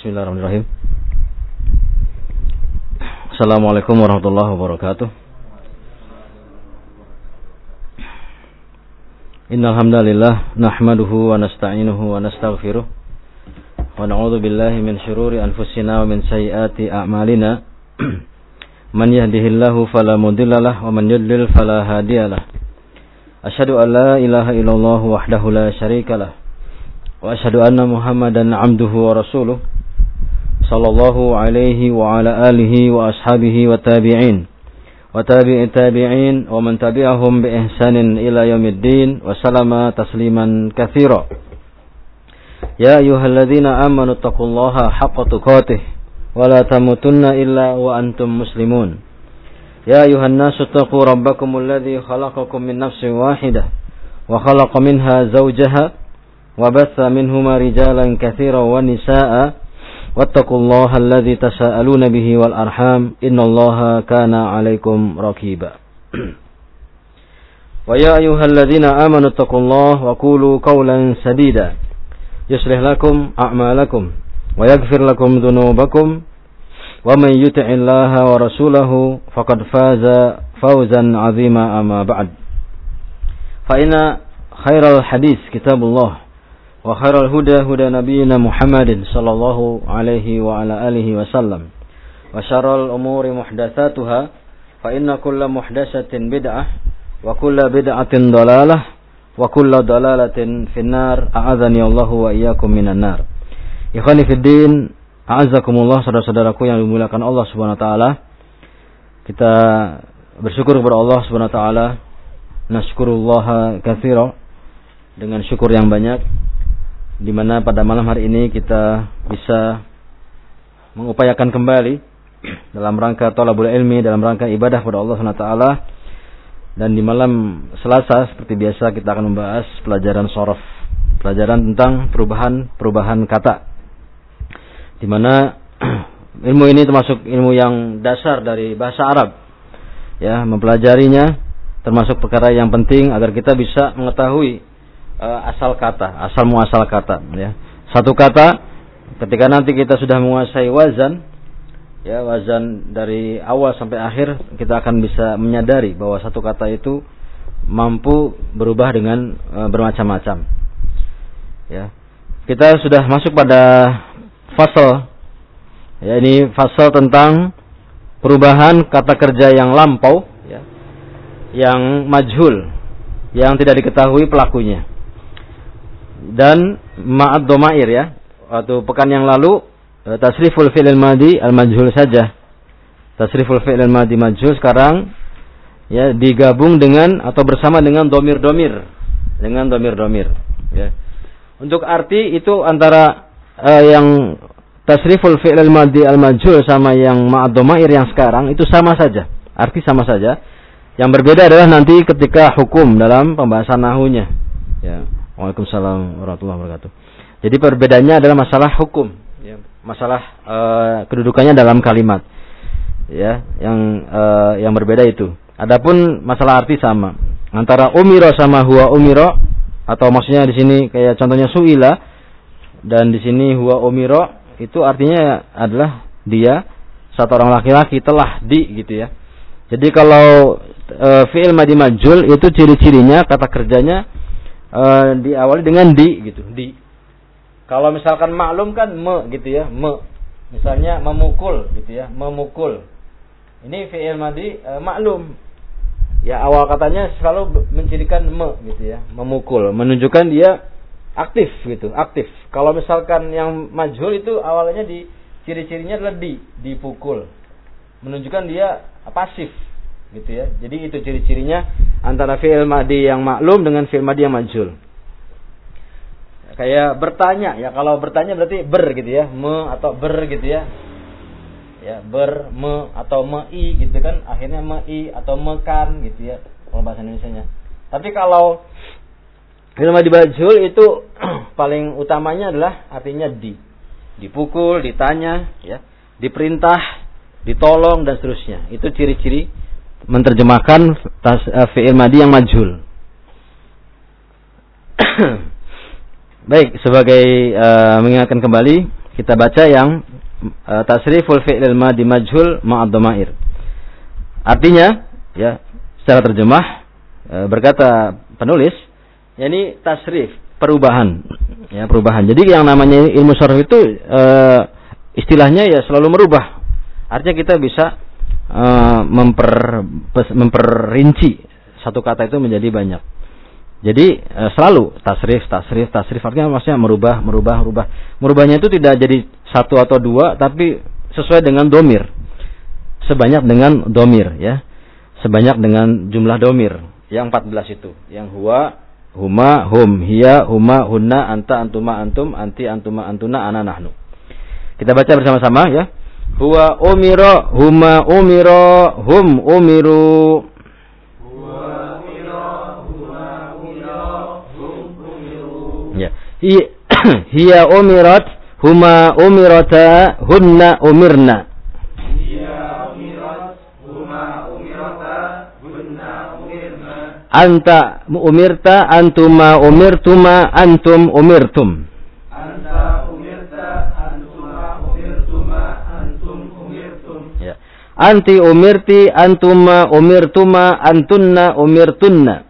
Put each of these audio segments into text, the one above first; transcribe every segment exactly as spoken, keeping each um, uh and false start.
Bismillahirrahmanirrahim. Assalamualaikum warahmatullahi wabarakatuh. Innal hamdalillah nahmaduhu wa nasta'inuhu wa nastaghfiruh wa na'udzu billahi min shururi anfusina wa min sayyiati a'malina. Man yahdihillahu fala mudhillalah wa man yudlil fala hadiyalah. Asyhadu an la ilaha illallah wahdahu la syarikalah wa asyhadu anna Muhammadan 'abduhu wa rasuluh sallallahu alaihi wa ala alihi wa ashabihi wa tabi'in wa tabi'i tabi'in wa man tabi'ahum bi ihsanin ila yaumiddin wa sallama tasliman katsira. Ya ayyuhalladzina amanu taqullaha haqqa tuqatih wa la tamutunna illa wa antum muslimun. Ya ayyuhan nasu taqu rabbakumul ladzi khalaqakum min nafsin wahidah wa khalaqa minha zawjaha wa batha minhuma rijalan katsiran wa nisaa'a wattaqullaha alladzi tasaaluna bihi wal arham innallaha kana 'alaikum raqiba. Wa ya ayyuhalladzina amanu taqullaha wa qulu qawlan sadida yuslih lakum a'malakum wa yaghfir lakum dhunubakum wa man yuti'illaha wa rasulahu faqad faza fawzan 'azima amma ba'd. Fa inna khairal hadis kitabullah wa khairal huda huda nabiyyina Muhammadin sallallahu alaihi wa ala alihi wasallam wa syarrul umuri muhdatsatuha fa inna kulla muhdatsatin bid'ah wa kulla bid'atin dhalalah wa kulla dhalalatin finnar. A'adzani Allahu wa iyyakum minan nar. Ikhwani fid din, a'azzakumullah, saudara-saudaraku yang dimuliakan Allah Subhanahu wa taala. Kita bersyukur kepada Allah Subhanahu wa taala, nasykurullaha katsira, dengan syukur yang banyak, di mana pada malam hari ini kita bisa mengupayakan kembali dalam rangka thalabul ilmi, dalam rangka ibadah kepada Allah Subhanahu wa taala. Dan di malam Selasa seperti biasa kita akan membahas pelajaran shorof, pelajaran tentang perubahan-perubahan kata, di mana ilmu ini termasuk ilmu yang dasar dari bahasa Arab. Ya, mempelajarinya termasuk perkara yang penting agar kita bisa mengetahui uh, asal kata, asal muasal kata. Ya, satu kata ketika nanti kita sudah menguasai wazan, ya wazan dari awal sampai akhir, kita akan bisa menyadari bahwa satu kata itu mampu berubah dengan uh, bermacam-macam. Ya, kita sudah masuk pada fasal, ya ini fasal tentang perubahan kata kerja yang lampau, ya, yang majhul, yang tidak diketahui pelakunya. Dan ma'ad domair, ya, waktu pekan yang lalu tasriful fi'il madi al majhul saja, tasriful fi'il madi majhul, sekarang ya digabung dengan atau bersama dengan domir-domir, dengan domir-domir. Ya. Untuk arti itu antara uh, yang tasriful fi'il madi al majhul sama yang ma'ad domair yang sekarang itu sama saja, arti sama saja. Yang berbeda adalah nanti ketika hukum dalam pembahasan nahunya. Ya. Waalaikumsalam warahmatullahi wabarakatuh. Jadi perbedaannya adalah masalah hukum, ya, masalah uh, kedudukannya dalam kalimat, ya, yang uh, yang berbeda itu. Adapun masalah arti sama antara umiro sama huwa umiro, atau maksudnya di sini kayak contohnya suila, dan di sini huwa umiro, itu artinya adalah dia, satu orang laki-laki telah di, gitu ya. Jadi kalau uh, fi'il madi majhul itu ciri-cirinya, kata kerjanya uh, diawali dengan di, gitu, di. Kalau misalkan maklum kan me, gitu ya, me. Misalnya memukul, gitu ya, memukul. Ini fi'il madi e, maklum. Ya, awal katanya selalu mencirikan me, gitu ya, memukul, menunjukkan dia aktif, gitu, aktif. Kalau misalkan yang majhul itu awalnya di ciri-cirinya adalah di, dipukul, menunjukkan dia pasif, gitu ya. Jadi itu ciri-cirinya antara fi'il madi yang maklum dengan fi'il madi yang majhul. Kayak bertanya, ya, kalau bertanya berarti ber, gitu ya, me atau ber, gitu ya, ya, ber, me atau mei, gitu kan, akhirnya mei atau mekan, gitu ya, kalau bahasa Indonesianya. Tapi kalau fi'il madi majhul itu paling utamanya adalah artinya di, dipukul, ditanya, ya, diperintah, ditolong dan seterusnya. Itu ciri-ciri menerjemahkan fi'il madi yang majhul. Baik, sebagai uh, mengingatkan kembali kita baca yang uh, tasriful fi'lil madi majhul ma'ad dhamair. Artinya, ya, secara terjemah uh, berkata penulis, yakni tasrif, perubahan, ya, perubahan. Jadi yang namanya ilmu sharaf itu uh, istilahnya ya selalu merubah. Artinya kita bisa uh, memper memperinci satu kata itu menjadi banyak. Jadi e, selalu tasrif, tasrif, tasrif artinya maksudnya merubah, merubah, merubah. Merubahnya itu tidak jadi satu atau dua, tapi sesuai dengan domir. Sebanyak dengan domir, ya. Sebanyak dengan jumlah domir. Yang empat belas itu. Yang huwa, huma, hum, hiya, huma, hunna, anta, antuma, antum, anti, antuma, antuna, ana, nahnu. Kita baca bersama-sama, ya. Huwa umiro, huma umiro, hum umiru. Hiya umirat, huma umirata, hunna umirna. Hiya umirat, huma umirata, hunna umirna. Anta umirta, antuma umirtuma, antum umirtum. Anta umirta, antuma umirtuma, antum umirtum. Ya. Anti umirti, antuma umirtuma, antunna umirtunna.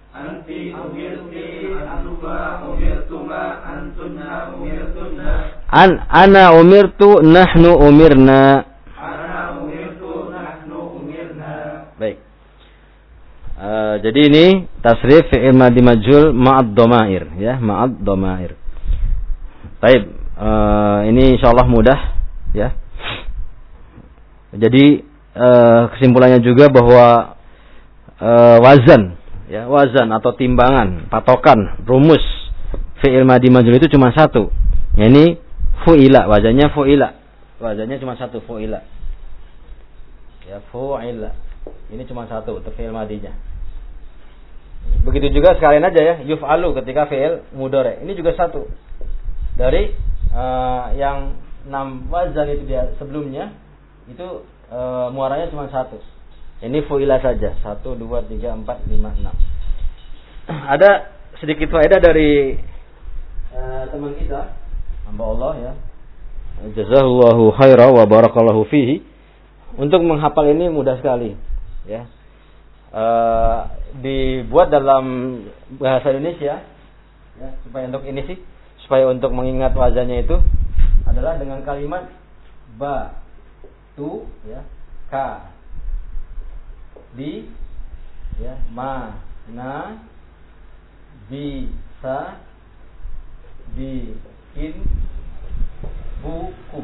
An ana umirtu nahnu umirna. Ana umirtu nahnu umirna. Baik. Uh, jadi ini tasrif fi'il madhi majhul ma'ad dhamair, ya, ma'ad dhamair. Baik, uh, ini insyaallah mudah, ya. Jadi uh, kesimpulannya juga bahwa uh, wazan, ya, wazan atau timbangan, patokan, rumus fi'il madhi majhul itu cuma satu. Ya, ini fu'ila, wazannya fu'ila. Wazannya cuma satu, fu'ila. Ya, fu'ila. Ini cuma satu untuk fi'il madinya. Begitu juga sekalian aja ya, yuf'alu ketika fi'il mudhari. Ini juga satu. Dari uh, yang enam wazan itu dia sebelumnya, itu uh, muaranya cuma satu. Ini fu'ila saja. Satu, dua, tiga, empat, lima, enam. Ada sedikit faedah dari uh, teman kita, hamba Allah, ya, jazahullahu khaira wa barakallahu fihi. Untuk menghafal ini mudah sekali, ya. E, dibuat dalam bahasa Indonesia, ya, supaya untuk ini sih, supaya untuk mengingat wazannya itu adalah dengan kalimat ba, tu, ya, ka, di, ya, ma, na, bi, sa, bi, in, buku.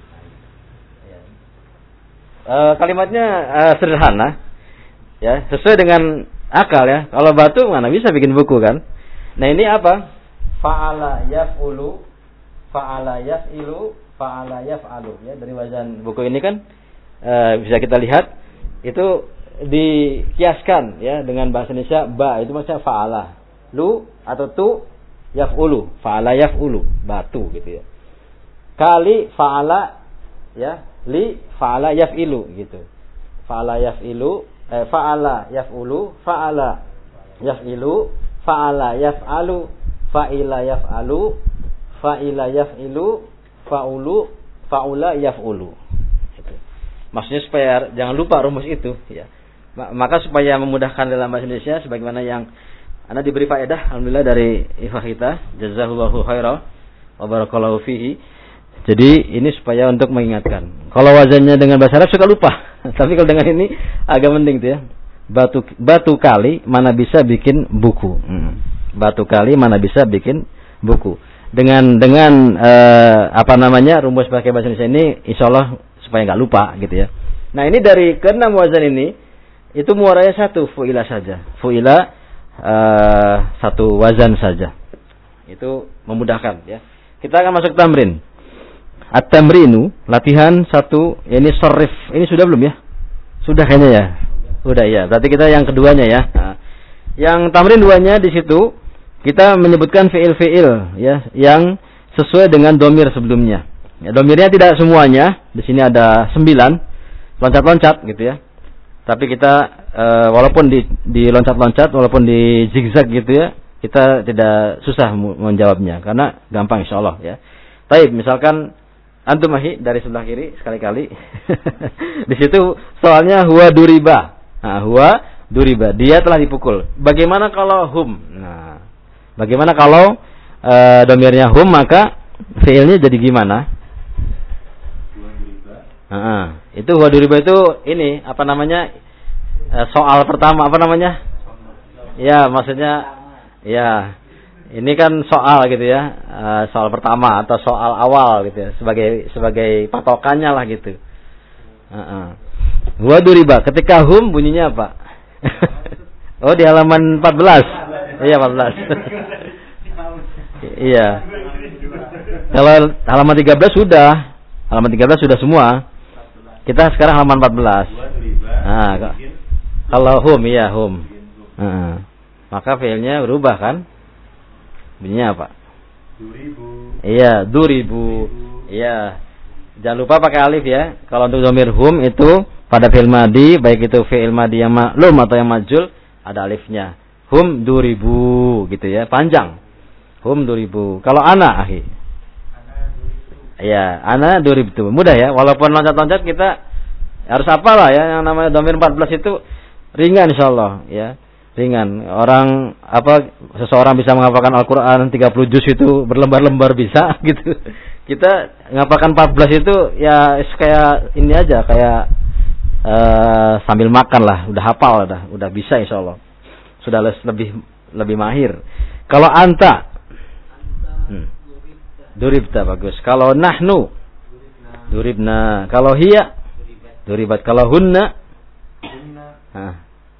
Ya. E, kalimatnya e, sederhana, ya, sesuai dengan akal, ya. Kalau batu mana bisa bikin buku, kan? Nah, ini apa? Fa'ala yaf'ulu, fa'ala yaf'ilu, fa'ala yaf'alu, ya. Dari wazan buku ini kan e, bisa kita lihat itu dikiaskan, ya, dengan bahasa Indonesia ba itu maksudnya fa'ala, lu atau tu yaf'ulu, fa'ala yaf'ulu, batu gitu, ya. Kali fa'ala, ya, li fa'ala yaf'ilu gitu. Fa'ala yaf'ilu, eh, fa'ala yaf'ulu, fa'ala yaf'ilu, fa'ala yaf'alu, fa'ila yaf'alu, fa'ila yaf'ilu, fa'ulu, fa'ula yaf'ulu. Gitu. Maksudnya supaya jangan lupa rumus itu, ya. Maka supaya memudahkan dalam bahasa Indonesia sebagaimana yang Anda diberi faedah, alhamdulillah, dari ikhwah kita, jazahullahu khairan wa barakallahu fihi. Jadi ini supaya untuk mengingatkan. Kalau wazannya dengan bahasa Arab suka lupa. Tapi kalau dengan ini agak penting tuh, ya. Batu batu kali mana bisa bikin buku. Hmm. Batu kali mana bisa bikin buku. Dengan dengan eh, apa namanya rumus pakai bahasa Indonesia ini, insyaallah supaya nggak lupa gitu, ya. Nah, ini dari keenam wazan ini itu muaranya satu, fu'ila saja. Fu'ila Uh, satu wazan saja. Itu memudahkan, ya. Kita akan masuk tamrin. At-tamrinu, latihan satu, ini sharif. Ini sudah belum, ya? Sudah kayaknya, ya. Sudah, ya. Berarti kita yang keduanya, ya. Nah, yang tamrin duanya di situ kita menyebutkan fiil-fiil, ya, yang sesuai dengan domir sebelumnya. Ya, domirnya tidak semuanya. Di sini ada sembilan, loncat-loncat gitu, ya. Tapi kita e, walaupun di, di loncat-loncat, walaupun di zigzag gitu, ya, kita tidak susah menjawabnya karena gampang insyaallah, ya. Baik, misalkan Antum ahi dari sebelah kiri sekali-kali. Di situ soalnya huwa duriba. Nah, huwa duriba. Dia telah dipukul. Bagaimana kalau hum? Nah, bagaimana kalau e, domirnya hum, maka fiilnya jadi gimana? Huwa duriba. Nah, itu huwa duriba itu ini apa namanya? E, soal pertama apa namanya? Ya, maksudnya ya. Ini kan soal gitu ya, uh, soal pertama atau soal awal gitu ya, sebagai sebagai patokannya lah gitu. Uh-uh. Wa duriba, ketika hum bunyinya apa? Oh, di halaman empat belas. Iya, empat belas. Iya. Kalau halaman tiga belas sudah. Halaman tiga belas sudah semua. Kita sekarang halaman empat belas. Nah, kalau hum iya hum. Uh-uh. Maka fiilnya berubah kan? Bunyinya apa? Duribu. Iya, duribu. Iya. Jangan lupa pakai alif ya. Kalau untuk dhamir hum itu pada fi'il madi, baik itu fi'il madi yang ma'lum atau yang majul, ada alifnya. Hum duribu gitu ya, panjang. Hum duribu. Kalau ana, akhi. Iya, ana duribtu. Mudah ya, walaupun loncat-loncat kita harus hafal lah ya, yang namanya dhamir empat belas itu ringan insyaallah ya. Ringan. Orang apa seseorang bisa menghafalkan Al-Qur'an tiga puluh juz itu berlembar-lembar bisa gitu. Kita menghafalkan empat belas itu ya kayak ini aja, kayak uh, sambil makan lah, udah hafal udah, udah bisa insyaallah. Sudah lebih lebih mahir. Kalau anta hmm. duribta bagus. Kalau nahnu duribna. Kalau hiya duribat. Kalau hunna nah.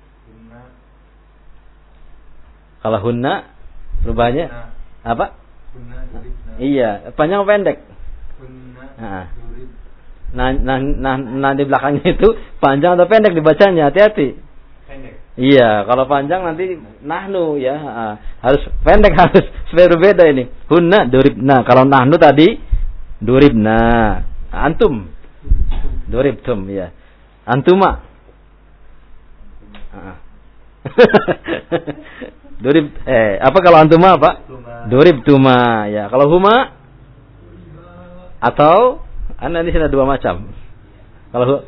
Kalau hunna rubahnya apa? Hunna, iya, panjang pendek. Hunna, nah. Nah, nah, nah, nah di belakangnya itu panjang atau pendek dibacanya, hati-hati. Pendek. Iya, kalau panjang nanti nahnu ya, nah, harus pendek harus supaya berbeda ini. Hunna duribna. Kalau nahnu tadi duribna. Antum duribtum ya. Antuma. Heeh. Durib eh apa kalau antuma apa? Durib tuma ya. Kalau huma atau anda ini sudah dua macam. Kalau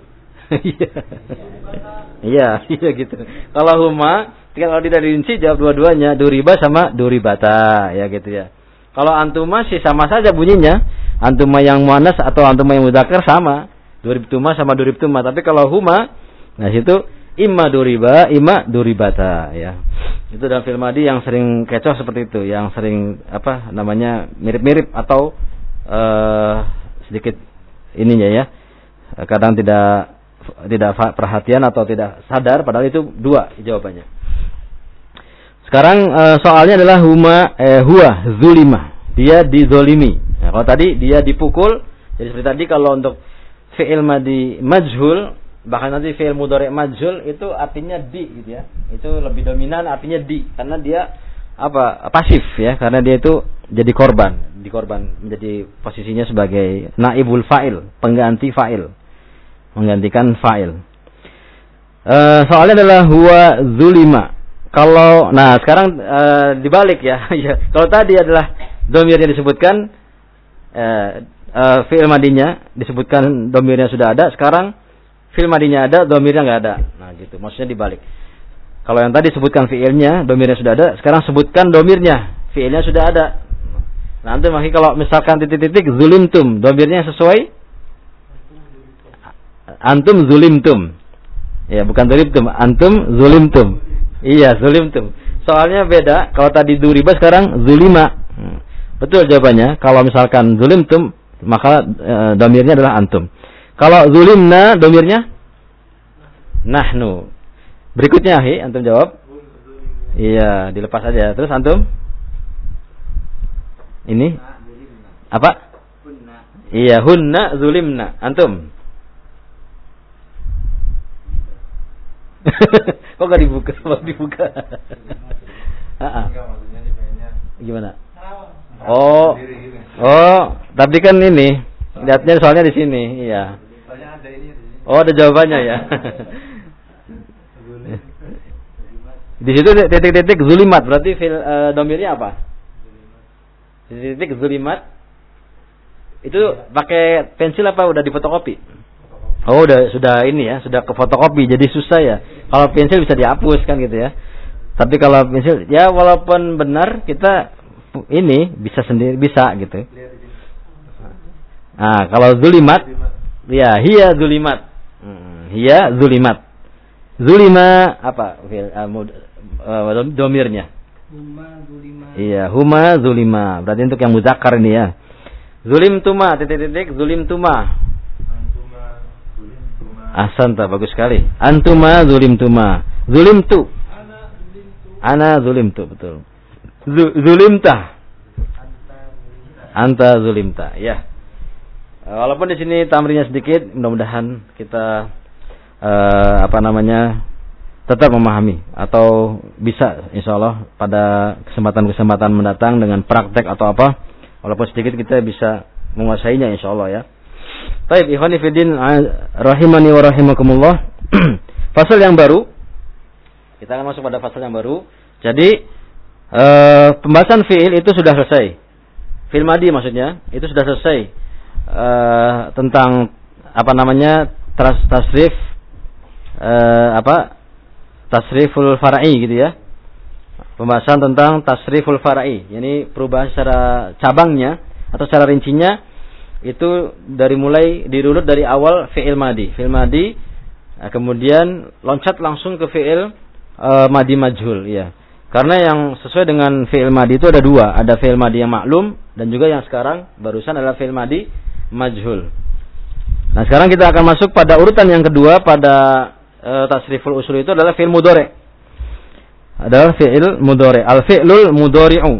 iya iya gitu. Kalau huma kalau tidak dirinci jawab dua-duanya, duriba sama duribata ya gitu ya. Kalau antuma sih sama saja bunyinya. Antuma yang muannas atau antuma yang mudzakkar sama. Durib tuma sama durib tuma. Tapi kalau huma nah situ imma duriba, imma duribata ya. Itu dalam film madi yang sering kecoh seperti itu, yang sering apa namanya mirip-mirip atau uh, sedikit ininya ya. Kadang tidak tidak perhatian atau tidak sadar padahal itu dua jawabannya. Sekarang uh, soalnya adalah huma eh, huwa zulima. Dia dizolimi. Nah, kalau tadi dia dipukul, jadi seperti tadi kalau untuk fi'il madi majhul bahkan nanti fi'il mudhari' majhul itu artinya di gitu ya. Itu lebih dominan artinya di karena dia apa? Pasif ya, karena dia itu jadi korban, dikorban menjadi posisinya sebagai naibul fa'il, pengganti fa'il. Menggantikan fa'il. E, soalnya adalah huwa zulima. Kalau nah sekarang e, dibalik ya. Kalau tadi adalah dhamir yang disebutkan e, e, fi'il madinya disebutkan dhamirnya sudah ada, sekarang fi'il madinya ada, dhamirnya enggak ada. Nah, gitu. Maksudnya dibalik. Kalau yang tadi sebutkan fi'ilnya, dhamirnya sudah ada, sekarang sebutkan dhamirnya, fi'ilnya sudah ada. Nanti makanya kalau misalkan titik-titik zulimtum, dhamirnya sesuai antum zulimtum. Ya, bukan dzulibtum, antum zulimtum. Iya, zulimtum. Soalnya beda, kalau tadi duriba sekarang zulima. Hmm. Betul jawabannya. Kalau misalkan zulimtum, maka e, dhamirnya adalah antum. Kalau zulimna domirnya nahnu. Berikutnya hi, antum jawab. Iya, dilepas aja. Terus antum? Ini? Apa? Iya, hunna zulimna. Antum? Kok gak dibuka? Kok dibuka? Heeh. Gimana? Oh. Oh, tapi kan ini lihatnya soalnya di sini, iya. Oh, ada jawabannya ya. Di situ titik-titik zulimat, berarti fil uh, domirnya apa? Titik-titik zulimat. Itu pakai pensil apa udah difotokopi? Oh, udah sudah ini ya, sudah ke fotokopi jadi susah ya. Kalau pensil bisa dihapus kan gitu ya. Tapi kalau pensil ya walaupun benar kita ini bisa sendiri bisa gitu. Nah, kalau zulimat ya hiya zulimat. Hmm, hiya zulimat. Zulima apa fil uh, uh, domirnya? Huma zulima. Iya, huma zulima. Berarti untuk yang muzakkar ini ya. Zulim tuma titik-titik zulim tuma. Antuma zulim tuma. Ahsanta, bagus sekali. Antuma zulim tuma. Zulim tu. Ana zulim tu. Ana zulim tu, betul. Zulimta. Anta zulimta. Ya. Walaupun di sini tamrinnya sedikit, mudah-mudahan kita uh, apa namanya tetap memahami atau bisa insyaallah pada kesempatan-kesempatan mendatang dengan praktek atau apa, walaupun sedikit kita bisa menguasainya insyaallah ya. Baik, ikhwani fillah rahimani wa rahimakumullah. Fasal yang baru. Kita akan masuk pada fasal yang baru. Jadi uh, pembahasan fi'il itu sudah selesai. Fi'il madi maksudnya, itu sudah selesai. Uh, tentang apa namanya tas tasrif uh, apa tasriful far'i gitu ya, pembahasan tentang tasriful far'i, yani perubahan secara cabangnya atau secara rincinya itu dari mulai dirunut dari awal fi'il madi fi'il madi uh, kemudian loncat langsung ke fi'il uh, madi majhul ya, karena yang sesuai dengan fi'il madi itu ada dua, ada fi'il madi yang maklum dan juga yang sekarang barusan adalah fi'il madi majhul. Nah, sekarang kita akan masuk pada urutan yang kedua pada e, tasriful usul itu adalah fi'il mudhari'. Adalah fi'il mudhari', al-fi'lul mudhari'u.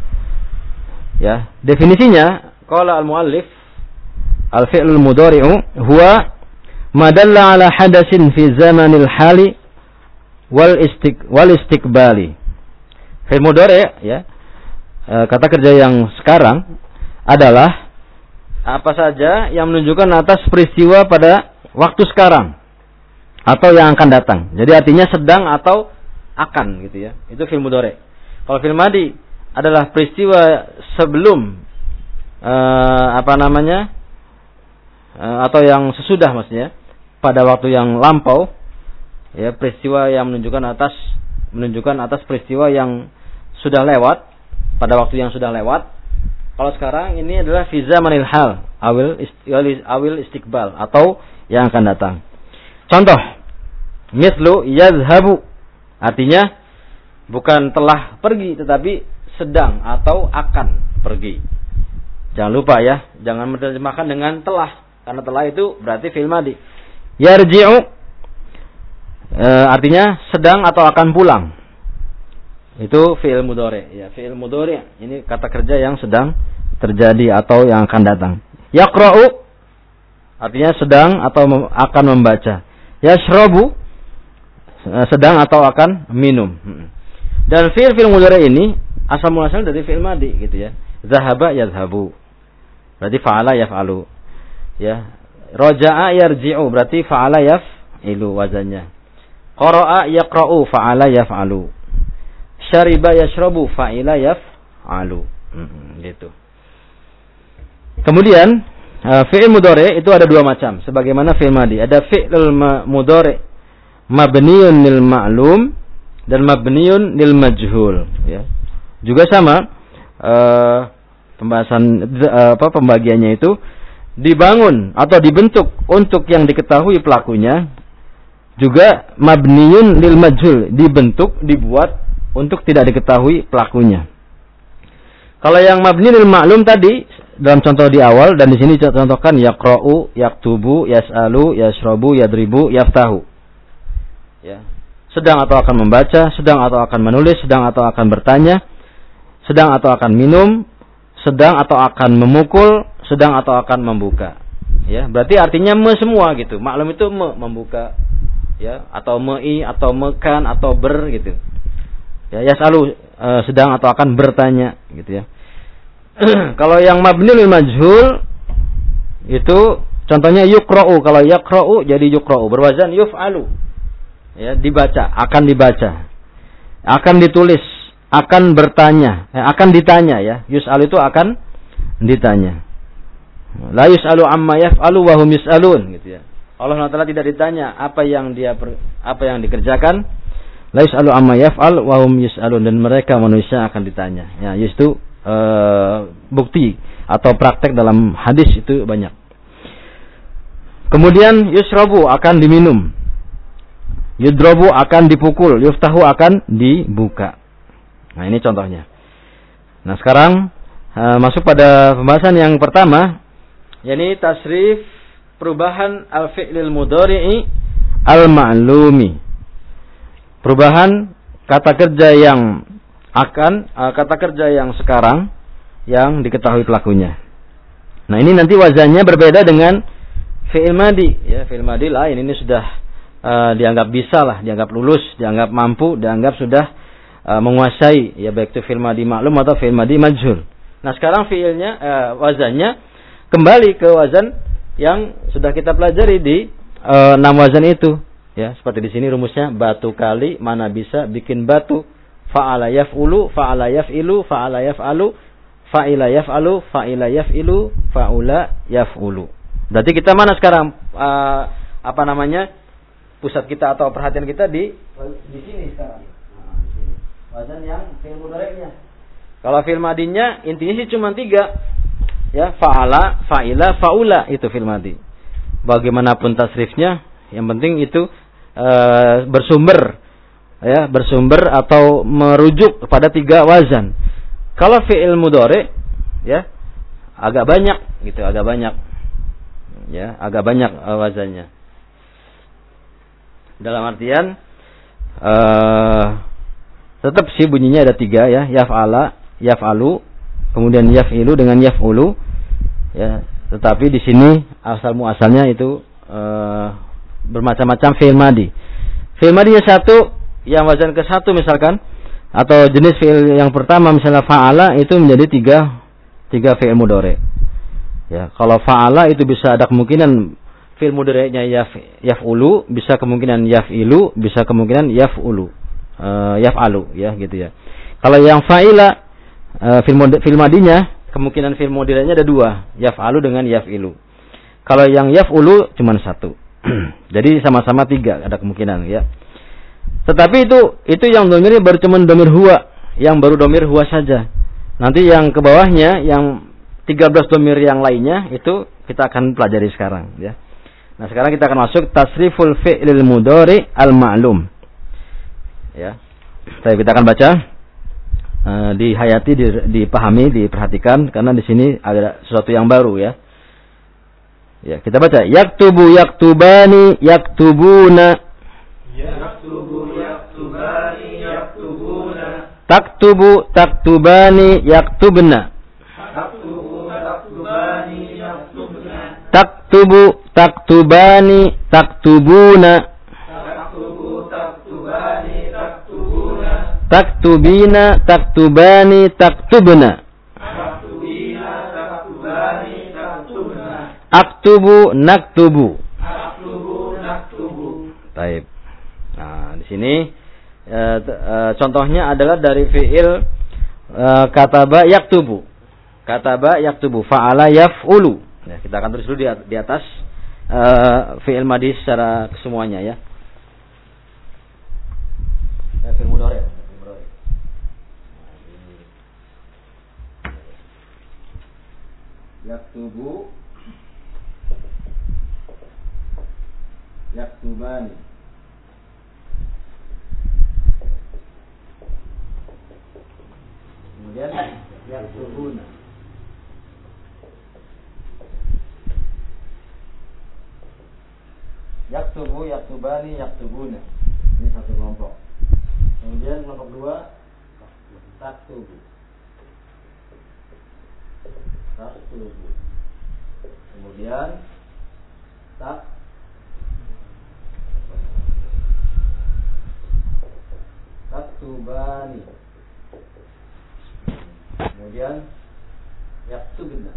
Ya, definisinya qala al-muallif al-fi'lul mudhari'u huwa ma dalla 'ala hadatsin fi zamanil hali wal istik wal istiqbali. Fi'il mudhari' ya, e, kata kerja yang sekarang adalah apa saja yang menunjukkan atas peristiwa pada waktu sekarang atau yang akan datang. Jadi artinya sedang atau akan gitu ya. Itu fi'il mudhari'. Kalau fi'il madi adalah peristiwa sebelum uh, apa namanya uh, atau yang sesudah maksudnya pada waktu yang lampau ya, peristiwa yang menunjukkan atas menunjukkan atas peristiwa yang sudah lewat pada waktu yang sudah lewat. Kalau sekarang ini adalah fi zamanil hal awil awil istiqbal atau yang akan datang. Contoh, mislu yazhabu, artinya bukan telah pergi tetapi sedang atau akan pergi. Jangan lupa ya, jangan menerjemahkan dengan telah, karena telah itu berarti fi'il madi. Yarji'u e, artinya sedang atau akan pulang. Itu fi'il mudhari'. Ya, fi'il mudhari' ini kata kerja yang sedang terjadi atau yang akan datang. Yaqra'u artinya sedang atau mem- akan membaca. Yashrabu sedang atau akan minum. Dan fi'il fi'il mudhari' ini asal muasal dari fi'il madi gitu ya. Zahaba yazhabu. Berarti fa'ala yaf'alu. Ya. Raja'a yarji'u berarti fa'ala yaf'ilu wazannya. Qara'a yaqra'u fa'ala yaf'alu. Syariba yashrabu fa'ila yaf'alu. Hmm, gitu. Kemudian uh, fi'il mudhari' itu ada dua macam sebagaimana fi'il madi. Ada fi'il mudhari' mabniun lil ma'lum dan mabniun lil majhul ya. Juga sama uh, pembahasan uh, apa pembagiannya itu dibangun atau dibentuk untuk yang diketahui pelakunya, juga mabniun lil majhul dibentuk dibuat untuk tidak diketahui pelakunya. Kalau yang mabni lil ma'lum tadi dalam contoh di awal dan di sini contohkan yaqra'u, yaktubu, yas'alu, yashrabu, yadribu, yaftahu. Ya. Sedang atau akan membaca, sedang atau akan menulis, sedang atau akan bertanya, sedang atau akan minum, sedang atau akan memukul, sedang atau akan membuka. Ya, berarti artinya me semua gitu. Maklum itu me membuka ya, atau mei atau mekan atau ber gitu. Ya, yas'alu e, sedang atau akan bertanya gitu ya. Kalau yang mabni lil majhul itu contohnya yuqra'u. Kalau yaqra'u jadi yuqra'u, berwazan yuf'alu. Ya, dibaca, akan dibaca. Akan ditulis, akan bertanya, eh, akan ditanya ya. Yus'al itu akan ditanya. La yus'alu amma yaf'alu wa hum yus'alun gitu ya. Allah Subhanahu wa taala tidak ditanya apa yang dia apa yang dikerjakan. La yus'alu amma yaf'al wa hum yus'alun, dan mereka manusia akan ditanya. Ya, yaitu uh, bukti atau praktek dalam hadis itu banyak. Kemudian yusrabu akan diminum. Yudrabu akan dipukul, yuftahu akan dibuka. Nah, ini contohnya. Nah, sekarang uh, masuk pada pembahasan yang pertama, yakni tasrif perubahan al-fi'lil mudhari'i al-ma'lumi. Perubahan kata kerja yang akan uh, kata kerja yang sekarang yang diketahui pelakunya. Nah, ini nanti wazannya berbeda dengan fi'il madi, ya, fi'il madi lain. Ini sudah uh, dianggap bisa lah, dianggap lulus, dianggap mampu, dianggap sudah uh, menguasai, ya, baik itu fi'il madi maklum atau fi'il madi majhul. Nah, sekarang fi'ilnya uh, wazannya kembali ke wazan yang sudah kita pelajari di uh, enam wazan itu, ya, seperti di sini rumusnya batu kali mana bisa bikin batu, fa'ala yaf'ulu, fa'ala yaf'ilu, fa'ala yaf'alu, fa'ila yaf'alu, fa'ila yaf'ilu, fa'ula yaf'ulu. Berarti kita mana sekarang uh, apa namanya pusat kita atau perhatian kita di di sini sekarang. Nah, di sini. Wazan yang fi'il mudhari'nya. Kalau fi'il madinya intinya sih cuma tiga. Ya, fa'ala, fa'ila, fa'ula itu fi'il madi. Bagaimanapun tasrifnya, yang penting itu uh, bersumber, ya, bersumber atau merujuk kepada tiga wazan. Kalau fi'il mudhari', ya, agak banyak gitu, agak banyak. Ya, agak banyak uh, wazannya. Dalam artian uh, tetap sih bunyinya ada tiga, ya, yaf'ala, yaf'alu, kemudian yaf'ilu dengan yaf'ulu, ya, tetapi di sini asal muasalnya itu e, bermacam-macam fi'il madi. Fi'il madinya satu, yang wazan ke satu misalkan, atau jenis fi'il yang pertama misalnya fa'ala itu menjadi tiga tiga fi'il mudhari. Ya, kalau fa'ala itu bisa ada kemungkinan fi'il mudhari'nya yaf yaf'ulu, bisa kemungkinan yaf'ilu, bisa kemungkinan yaf'ulu, e, yaf'alu, ya, gitu ya. Kalau yang fa'ila Uh, fil madinya kemungkinan fil mudhari'nya ada dua, yaf'alu dengan yaf'ilu. Kalau yang yaf'ulu cuma satu. Jadi sama-sama tiga ada kemungkinan, ya. Tetapi itu itu yang domirnya baru cuma domir huwa, yang baru domir huwa saja. Nanti yang ke bawahnya yang tiga belas domir yang lainnya itu kita akan pelajari sekarang, ya. Nah, sekarang kita akan masuk tasriful fi'lil mudhari al-ma'lum. Ya. Baik, kita akan baca. Uh, dihayati, dipahami, diperhatikan karena di sini ada sesuatu yang baru, ya. Ya, kita baca yaktubu yaktubani yaktubuna. Yaktubu yaktubani yaktubuna. Taktubu taktubani yaktubna. Taktubu taktubani yaktubna. Taktubu taktubani taktubuna. Taktubu taktubani taktubuna. Taktubina taktubani taktubna. Taktubina taktubani taktubna. Aktubu naktubu. Aktubu naktubu. Baik. Nah, di sini e, e, contohnya adalah dari fi'il e, kataba yaktubu. Kataba yaktubu, fa'ala yaf'ulu. Ya, kita akan tulis dulu di, di atas e, fi'il madhi secara kesemuanya, ya. Ya, fi'il mudhari'. Yaktubu, yaktubani. Kemudian yaktubuna. Yaktubu, yaktubani, yaktubuna. Ini satu kelompok. Kemudian kelompok dua, taktubu. Taktubu. Kemudian tak taktubani. Kemudian yaktubna.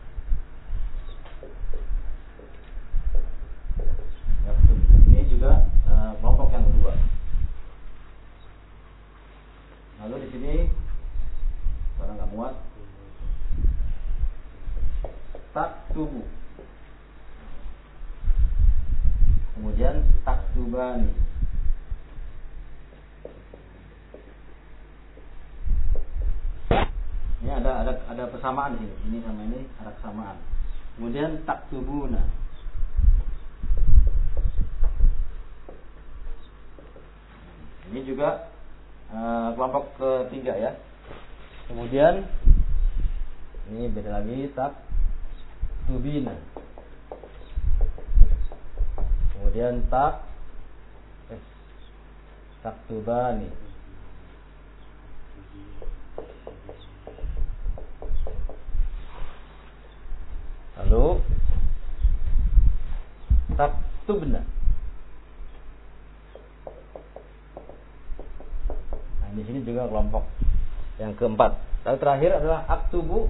Yaktubna. Ini juga uh, kelompok yang kedua. Lalu di sini karena nggak muat, taktubu. taktubani. Ini ada ada ada persamaan di sini. Ini sama ini ada kesamaan. Kemudian taktubuna. Ini juga uh, kelompok ketiga ya. Kemudian ini beda lagi taktubina. Kemudian tak eh, taktubani. Lalu taktubna. Nah, di sini juga kelompok yang keempat. Lalu terakhir adalah aktubu.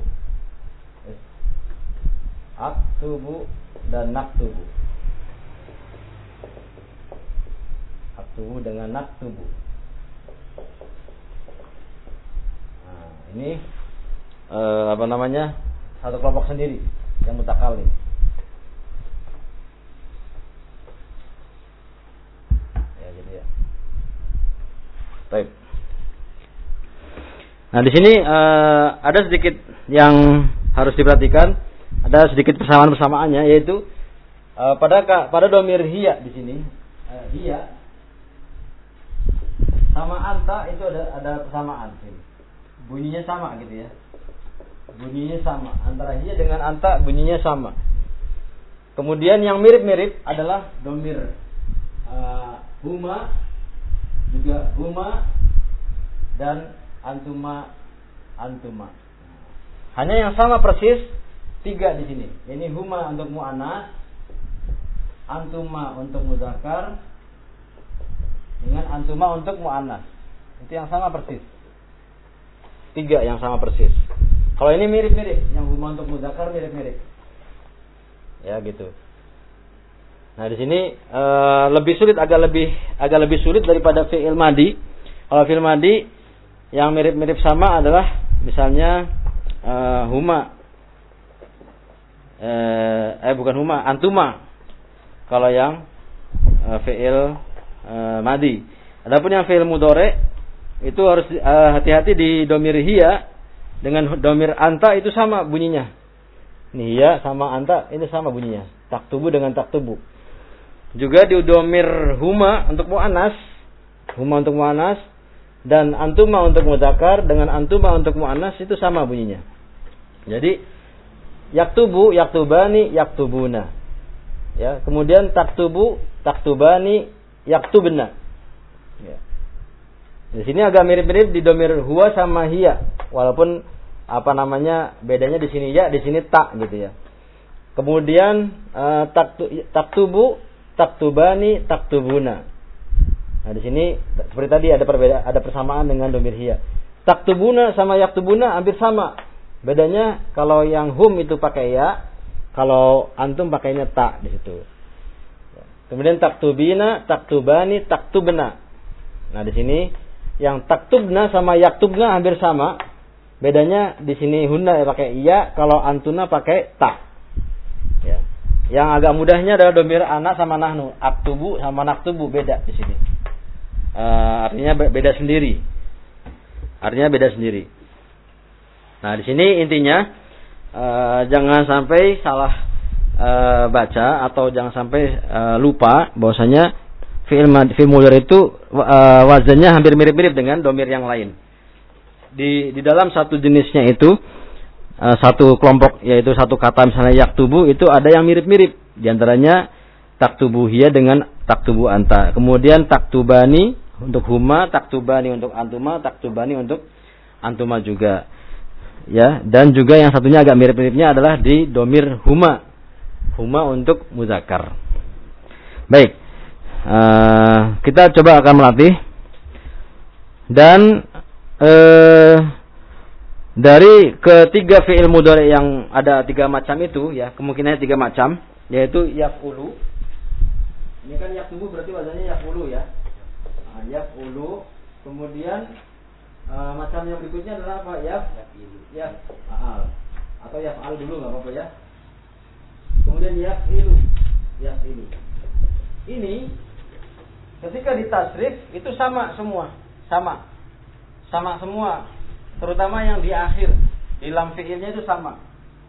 Aktubu dan naktubu. Aktubu dengan naktubu. Nah, ini eh, apa namanya? Satu kelompok sendiri yang mutakallim. Ya gitu ya. Baik. Nah di sini uh, ada sedikit yang harus diperhatikan, ada sedikit persamaan-persamaannya, yaitu uh, pada pada domir hiya di sini, uh, hiya sama anta itu ada ada persamaan, bunyinya sama gitu ya. Bunyinya sama antara hiya dengan anta, bunyinya sama. Kemudian yang mirip-mirip adalah domir uh, huma, juga huma dan antuma, antuma. Hanya yang sama persis tiga di sini. Ini huma untuk muannas, antuma untuk muzakkar, dengan antuma untuk muannas. Itu yang sama persis. Tiga yang sama persis. Kalau ini mirip-mirip, yang huma untuk muzakkar mirip-mirip. Ya gitu. Nah di sini e, lebih sulit, agak lebih agak lebih sulit daripada fi'il madi. Kalau fi'il madi yang mirip-mirip sama adalah misalnya e, huma, e, eh bukan huma, antuma. Kalau yang e, fi'il e, madi. Adapun yang fi'il mudhari itu harus e, hati-hati di domir hiya. Dengan domir anta itu sama bunyinya. Nih ya sama anta ini sama bunyinya. Taktubu dengan taktubu. Juga di domir huma untuk muannas, huma untuk muannas dan antuma untuk mudzakkar dengan antuma untuk muannas itu sama bunyinya. Jadi yaktubu, yaktubani, yaktubuna. Ya, kemudian taktubu, taktubani, yaktubna. Ya. Di sini agak mirip-mirip di domir huwa sama hiya, walaupun apa namanya bedanya di sini ya, di sini tak gitu ya. Kemudian uh, taktu, taktubu, taktubani, taktubuna. Nah di sini seperti tadi ada perbedaan, ada persamaan dengan domir hiya. Taktubuna sama yaktubuna hampir sama. Bedanya kalau yang hum itu pakai ya, kalau antum pakainya tak di situ. Kemudian taktubina, taktubani, taktubna. Nah di sini yang taktubna sama yaktubna hampir sama. Bedanya di sini hunna pakai iya, kalau antuna pakai ta. Ya. Yang agak mudahnya adalah domir ana sama nahnu. Aktubu sama naktubu beda di sini. E, artinya beda sendiri. Artinya beda sendiri. Nah di sini intinya e, jangan sampai salah e, baca atau jangan sampai e, lupa bahwasanya fi'il mudhari itu uh, wazannya hampir mirip-mirip dengan domir yang lain. Di di dalam satu jenisnya itu uh, satu kelompok yaitu satu kata misalnya yaktubu itu ada yang mirip-mirip. Di antaranya taktubu hiya dengan taktubu anta. Kemudian taktubani untuk huma, taktubani untuk antuma, taktubani untuk antuma juga. Ya, dan juga yang satunya agak mirip-miripnya adalah di domir huma. Huma untuk muzakkar. Baik. Uh, kita coba akan melatih dan uh, dari ketiga fi'il mudhari yang ada tiga macam itu ya, kemungkinannya tiga macam, yaitu yaf'ulu. Ini kan yaktubu berarti wazannya yaf'ulu ya. Nah, yaf'ulu. Kemudian uh, macam yang berikutnya adalah apa? Yaf, yaf'al atau yaf'al dulu nggak apa-apa ya. Kemudian yaf'ilu, yaf'ilu. Ini Ketika ditasrif itu sama semua, sama, sama semua, terutama yang di akhir, di lam fiilnya itu sama.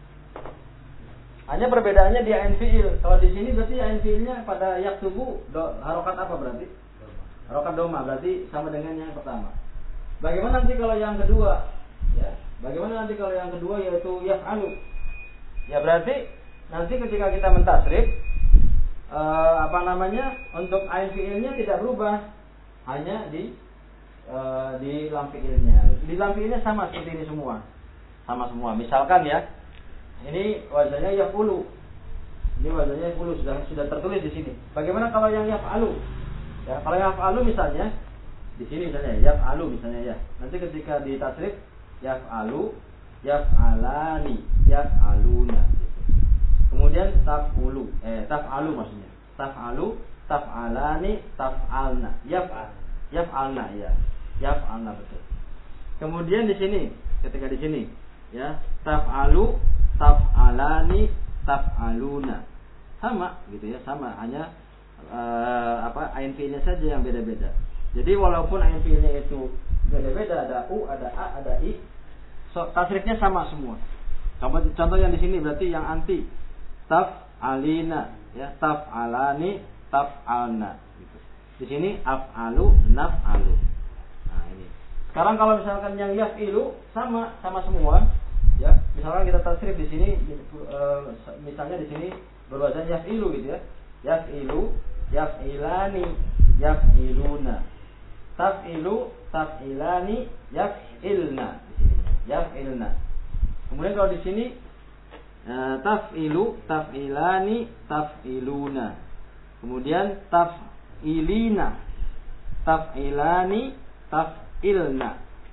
Hanya perbedaannya di ain fiil. Kalau di sini berarti ain fiilnya pada yaktubu harokat apa berarti? Harokat doma, berarti sama dengan yang pertama. Bagaimana nanti kalau yang kedua? Ya, bagaimana nanti kalau yang kedua yaitu yaf'alu? Ya berarti nanti ketika kita mentasrif eh, apa namanya? Untuk ain fiilnya tidak berubah, hanya di eh, di lam fiilnya. Di lam fiilnya sama seperti ini semua. Sama semua. Misalkan ya, ini wazannya yaf'ulu. Ini wazannya yaf'ulu sudah sudah tertulis di sini. Bagaimana kalau yang yaf'alu? Ya, kalau yaf'alu misalnya di sini misalnya yaf'alu misalnya ya. Nanti ketika ditasrif yaf'alu, yaf'alani, yaf'aluna. Kemudian taf'ulu, eh taf'alu maksudnya. Taf'alu, taf'alani, taf'alna. Yaf'al, yaf'alna ya. Yaf'alna betul. Kemudian di sini, ketika di sini ya, taf'alu, taf'alani, taf'aluna. Sama gitu ya, sama, hanya uh, apa ain fiilnya saja yang beda-beda. Jadi walaupun ain fiilnya itu beda-beda, ada u, ada a, ada i, so, tasrifnya sama semua. Contoh, contoh yang di sini berarti yang anti, taf'alina ya, taf'alani, taf'alna gitu. Di sini af'alu, naf'alu. Nah, ini. Sekarang kalau misalkan yang yaf'ilu sama sama semua. Ya, misalkan kita tasrif di sini, uh, misalnya di sini berwazan yaf'ilu gitu ya, yaf'ilu, yaf'ilani, yaf'iluna, taf'ilu, taf'ilani, yaf'ilna, di sini, yaf'ilna. Kemudian kalau di sini uh, taf'ilu, taf'ilani, taf'iluna, kemudian taf'ilina, taf'ilani, taf'ilna,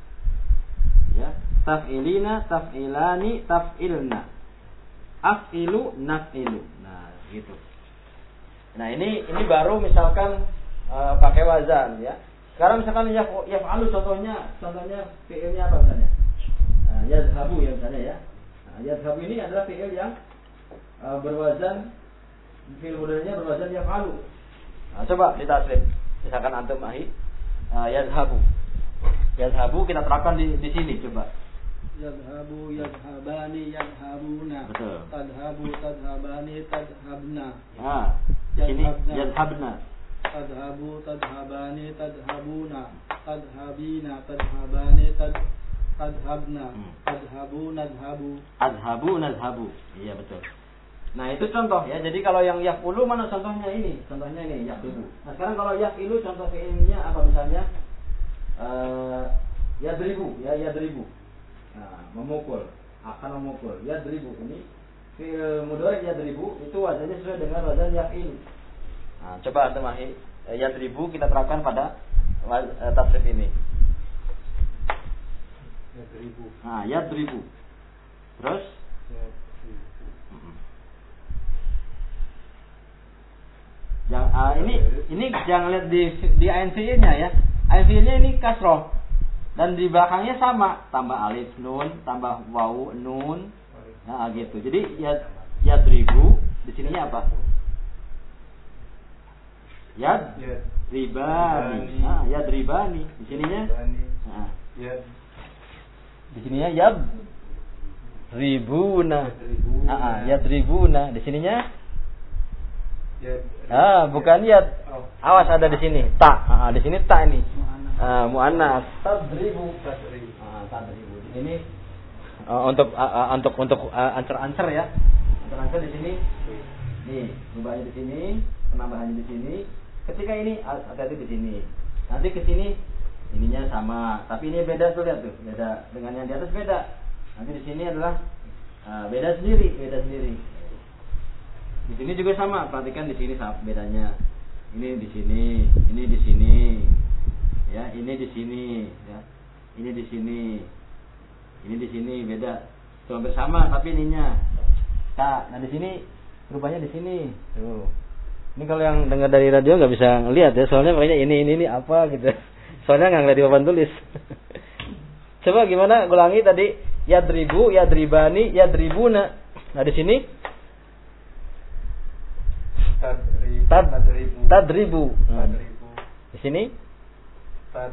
ya. Taf'ilina, taf'ilani, taf'ilna, af'ilu, naf'ilu. Nah, gitu. Nah, ini ini baru misalkan uh, pakai wazan ya. Sekarang misalkan yaf yaf'alu contohnya, contohnya fi'ilnya apa misalnya? Uh, yadhabu ya misalnya ya. Nah, yadhabu ini adalah fi'il yang uh, berwazan, fi'il mudhari'nya berwazan yaf'alu. Nah, coba ditasrif. Misalkan antum ahi uh, yadhabu. Yadhabu kita terapkan di di sini coba. Yadhabu, yadhabani, yadhabuna. Betul. Tadhabu, tadhabani, tadhabna. Ah, ini yadhabna. Tadhabu, tadhabani, tadhabuna. Tadhabina, tadhabani, tad tadhabna. Hmm. Tadhabu, nadhabu. Adhabu, nadhabu. Iya betul. Nah itu contoh ya. Jadi kalau yang yaf'ulu mana contohnya ini? Contohnya ini yaf'ulu. Nah sekarang kalau yaf'ilu contoh fi'ilnya apa misalnya? Uh, yadribu, ya yadribu. Nah, memukul, akan memukul. Yadribu ini fi'il mudhari' yadribu itu wazannya sesuai dengan wazan yaf'il. Nah, coba antum ahi yadribu kita terapkan pada uh, tasrif ini. Yadribu. Nah, yadribu. Terus Yang uh, ini ini jangan lihat di di ain fi'ilnya ya. Ain fi'ilnya ini kasroh. Dan di belakangnya sama, tambah alif nun, tambah wawu nun. Nah, gitu. Jadi ya yadribu di sininya apa? Yad ribani. Ah, yadribani. Di sininya? Nah. Di sininya yad ribuna. Ah, yadribuna. Di sininya? Ah, bukan yad. Awas ada di sini. Ta. Ah, di sini ta ini. Uh, muannas tadribu ah tadribu ini uh, untuk uh, untuk untuk uh, ancer-ancer ya ancer-ancer di sini nih rubahnya di sini penambahannya di sini ketika ini hati-hati di sini nanti ke sini ininya sama tapi ini beda tuh lihat tuh beda dengan yang di atas beda nanti di sini adalah uh, beda sendiri beda sendiri di sini juga sama perhatikan di sini bedanya ini di sini ini di sini ya ini di sini ya ini di sini ini di sini beda tuh hampir sama tapi ininya tak nah di sini rupanya di sini tuh ini kalau yang dengar dari radio nggak bisa ngelihat ya soalnya makanya ini ini ini apa gitu soalnya nggak ngeliat di papan tulis coba gimana ulangi tadi yadribu yadribani yadribuna nah di sini tadribu tadribu Di sini? Tad.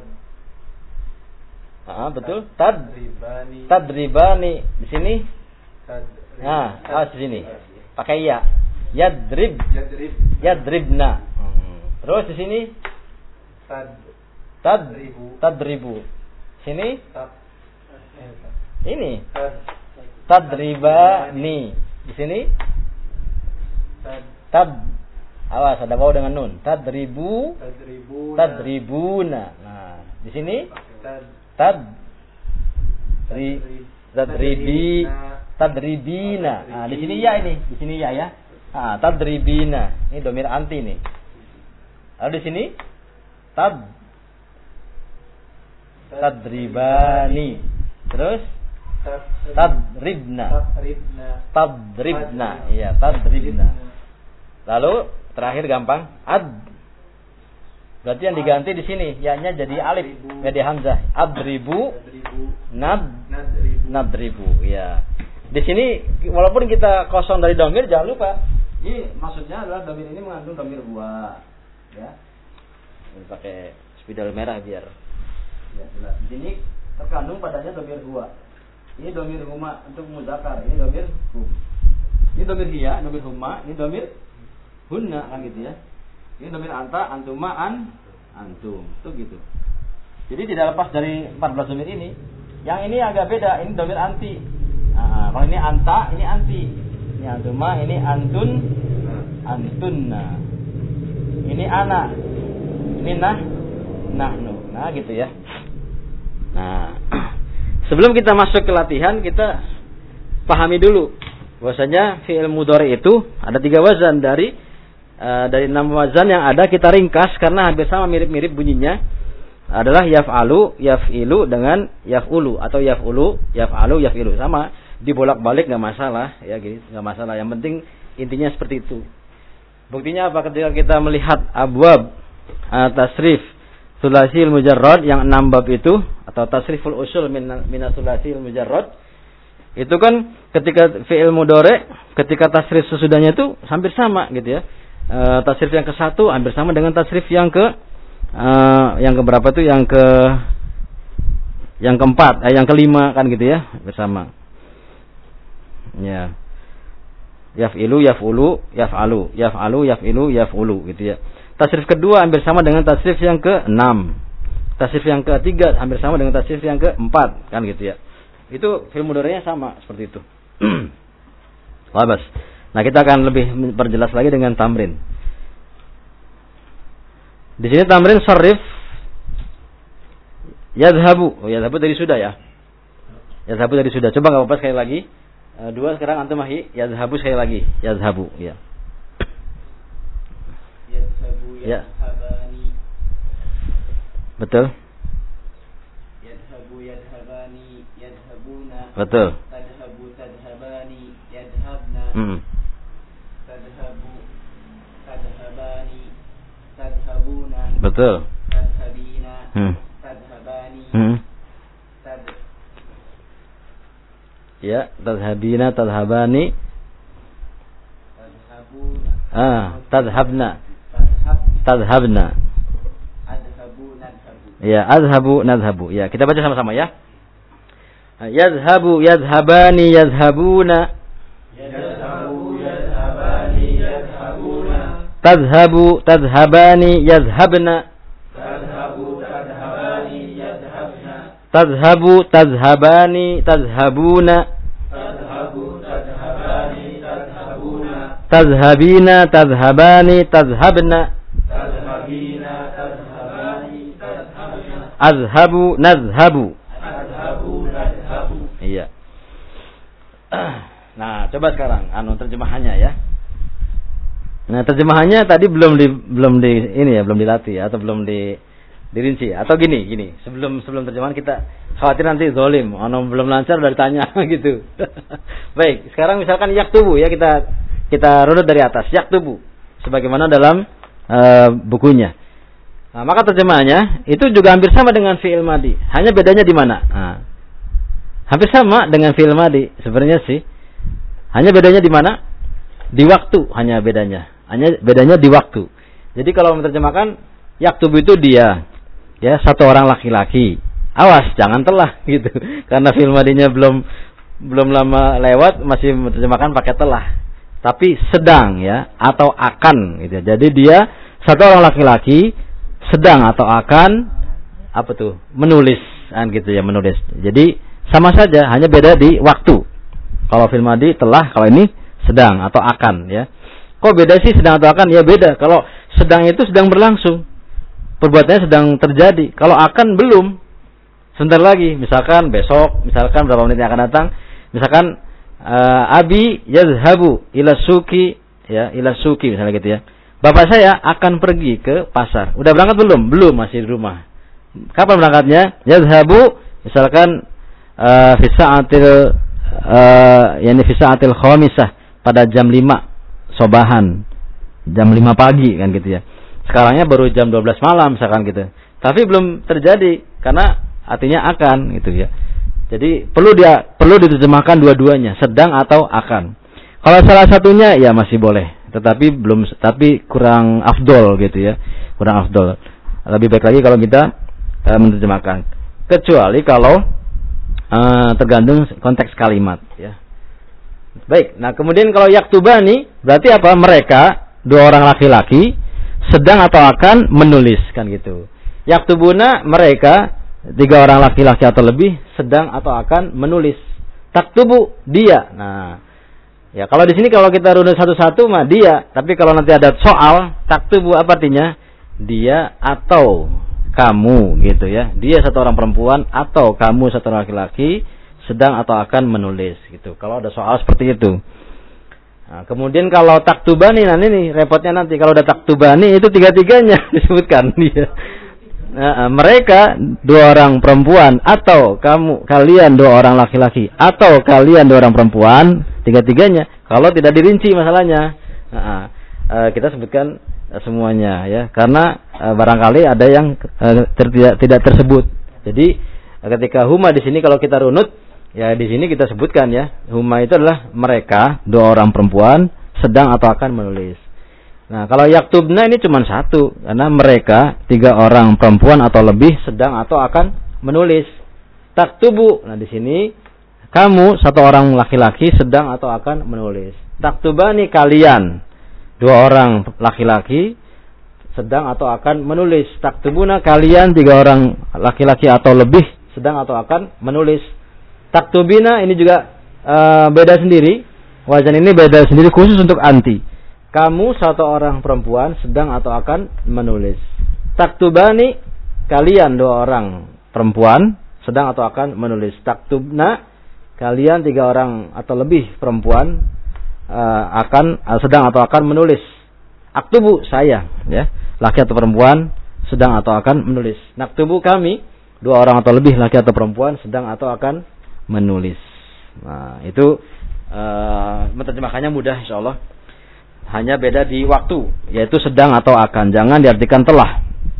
Ah, betul. Tad. Ribani. Tadribani. Di sini? Tad. Nah, ah di sini. Pakai ya. Yadrib. Yadrib. Yadribna. Hmm. Terus di sini? Tad. Tad. Ribu. Tadribu. Sini? Tad. Ini. Tad. Tadribani. Di sini? Tad. Tad. Awas ada bau dengan nun. Tadribu. Tadribu. Tadribuna. Nah, di sini? Tad. Tad. Ri. Tadribi. Tadribina. Nah, di sini ya ini. Di sini ya ya. Ah, tadribina. Ini domir anti nih. Lalu di sini? Tad. Tadribani. Terus? Tadribna. Tadribna. Tadribna. Iya, tadribna. Lalu terakhir gampang. Ad. Berarti yang diganti di sini, ya-nya jadi alif, jadi hamzah. Adribu. Nad. Nadribu. Ya. Di sini walaupun kita kosong dari domir, jangan lupa. Ini maksudnya adalah domir ini mengandung domir gua. Ya. Ini pakai spidol merah biar ya jelas. Di sini terkandung padanya domir gua. Ini domir huma untuk mudzakkar, ini domir hum. Ini domir hiya, domir huma, ini domir hunna kan gitu ya. Ini domir anta, antuma, an, antum. Itu gitu. Jadi tidak lepas dari empat belas domir ini. Yang ini agak beda, ini domir anti. Nah, kalau ini anta, ini anti. Ini antuma, ini antun, antunna. Ini ana. Ini nah, nahnu. Nah, gitu ya. Nah, sebelum kita masuk ke latihan, kita pahami dulu bahwasanya fi'il mudhari itu ada tiga wazan. Dari uh, dari enam wazan yang ada kita ringkas karena hampir sama, mirip-mirip bunyinya. Adalah yaf'alu, yaf'ilu dengan yaf'ulu atau yaf'ulu, yaf'alu, yaf'ilu, sama dibolak-balik nggak masalah ya, gitu nggak masalah. Yang penting intinya seperti itu. Buktinya apa? Ketika kita melihat abwab uh, tasrif sulasil mujarrad yang enam bab itu atau tasriful usul min min sulasil mujarrad, itu kan ketika fi'il mudhari ketika tasrif sesudahnya itu hampir sama gitu ya. Uh, tasrif yang ke satu hampir sama dengan tasrif yang ke Uh, yang keberapa tuh, yang ke yang keempat, eh, yang kelima kan gitu ya, bersama. Ya. Yaf'ilu, yaf'ulu, yaf'alu, yaf'alu, yaf'ilu, yaf'ulu gitu ya. Tasrif kedua hampir sama dengan tasrif yang keenam. Tasrif yang ketiga hampir sama dengan tasrif yang keempat kan gitu ya. Itu fi'il mudhari'nya sama seperti itu. Labas. Nah, kita akan lebih perjelas lagi dengan tamrin. Di sini tamrin sarif yadhabu. Oh, yadhabu tadi sudah ya. Yadhabu tadi sudah. Coba enggak apa-apa sekali lagi. E, dua sekarang antum mahi yadhabu sekali lagi. Yadhabu ya. Yadhabu ya. Yadhabani. Betul. Yadhabu yadhabani yadhabuna. Betul. Tadhabu tadhabani yadhabna. Hmm. Tadhabu tadhabani tadhabuna. Betul. Tadhabina. Hmm. Tadhabani. Hmm. Tad. Ya, tadhabina, tadhabani. Tadhabuna. Ah, tadhabna. Tadhab. Tadhabna. Adhabu nadhabu. Ya, adhabu, nadhabu. Ya, kita baca sama-sama ya. Yadhabu, yadhabani, yadhabuna. Yadhabu, yadhabani, yadhabuna. Tadhabu, tadhabani, yadhabna. Tadhabu, tadhabani, yadhabna. Tadhabu, tadhabani, tadhabuna. Tadhabu, tadhabani, tadhabuna. Tadhabina, tadhabani, tadhabna. Tadhabina, tadhabani, tadhabna. Azhabu, nadhabu. Adhabu, nadhabu. Iya. Nah, coba sekarang anu terjemahannya ya. Nah, terjemahannya tadi belum di belum di ini ya, belum dilatih atau belum di dirinci atau gini, gini. Sebelum sebelum terjemahan kita khawatir nanti zalim, ono belum lancar udah ditanya gitu. Baik, sekarang misalkan yaktubu ya, kita kita runut dari atas, yaktubu sebagaimana dalam uh, bukunya. Nah, maka terjemahannya itu juga hampir sama dengan fi'il madi. Hanya bedanya di mana? Nah, hampir sama dengan fi'il madi sebenarnya sih. Hanya bedanya di mana? Di waktu hanya bedanya. Hanya bedanya di waktu. Jadi kalau menerjemahkan yaktubu itu dia, ya satu orang laki-laki. Awas jangan telah gitu, karena fi'il madinya belum belum lama lewat masih menerjemahkan pakai telah. Tapi sedang ya atau akan gitu. Jadi dia satu orang laki-laki sedang atau akan apa tuh menulis kan gitu ya, menulis. Jadi sama saja, hanya beda di waktu. Kalau fi'il madi telah, kalau ini sedang atau akan ya. Kok beda sih sedang atau akan? Ya beda. Kalau sedang itu sedang berlangsung, perbuatannya sedang terjadi. Kalau akan belum, sebentar lagi. Misalkan besok, misalkan berapa menit yang akan datang. Misalkan uh, Abi yazhabu ila suki, ya ila suki misalnya gitu ya. Bapak saya akan pergi ke pasar. Udah berangkat belum? Belum, masih di rumah. Kapan berangkatnya? Yazhabu misalkan uh, fi sa'atil uh, yani fi sa'atil khamisah, pada jam lima sobahan, jam lima pagi kan gitu ya. Sekarangnya baru jam dua belas malam misalkan gitu. Tapi belum terjadi karena artinya akan gitu ya. Jadi perlu dia perlu diterjemahkan dua-duanya, sedang atau akan. Kalau salah satunya ya masih boleh, tetapi belum tapi kurang afdol gitu ya. Kurang afdol. Lebih baik lagi kalau kita uh, menerjemahkan. Kecuali kalau uh, tergantung konteks kalimat ya. Baik, nah kemudian kalau yaktubani berarti apa? Mereka dua orang laki-laki sedang atau akan menulis kan gitu. Yaktubuna mereka tiga orang laki-laki atau lebih sedang atau akan menulis. Taktubu dia. Nah, ya kalau di sini kalau kita runut satu-satu mah dia, tapi kalau nanti ada soal taktubu apa artinya? Dia atau kamu gitu ya. Dia satu orang perempuan atau kamu satu orang laki-laki sedang atau akan menulis gitu. Kalau ada soal seperti itu. Nah, kemudian kalau taktubani, nah ini repotnya nanti kalau ada taktubani itu tiga-tiganya disebutkan dia. Nah, mereka dua orang perempuan atau kamu kalian dua orang laki-laki atau kalian dua orang perempuan, tiga-tiganya. Kalau tidak dirinci masalahnya. Nah, kita sebutkan semuanya ya, karena barangkali ada yang tidak tidak tersebut. Jadi ketika huma di sini kalau kita runut ya di sini kita sebutkan ya, huma itu adalah mereka dua orang perempuan sedang atau akan menulis. Nah, kalau yaktubna ini cuma satu, karena mereka tiga orang perempuan atau lebih sedang atau akan menulis. Taktubu, nah di sini kamu satu orang laki-laki sedang atau akan menulis. Taktubani kalian dua orang laki-laki sedang atau akan menulis. Taktubuna kalian tiga orang laki-laki atau lebih sedang atau akan menulis. Taktubina ini juga uh, beda sendiri. Wazan ini beda sendiri khusus untuk anti. Kamu satu orang perempuan sedang atau akan menulis. Taktubani kalian dua orang perempuan sedang atau akan menulis. Taktubna kalian tiga orang atau lebih perempuan uh, akan uh, sedang atau akan menulis. Aktubu saya ya, laki atau perempuan sedang atau akan menulis. Naktubu kami dua orang atau lebih laki atau perempuan sedang atau akan menulis. Nah, itu uh, menerjemahkannya mudah insyaallah. Hanya beda di waktu, yaitu sedang atau akan. Jangan diartikan telah.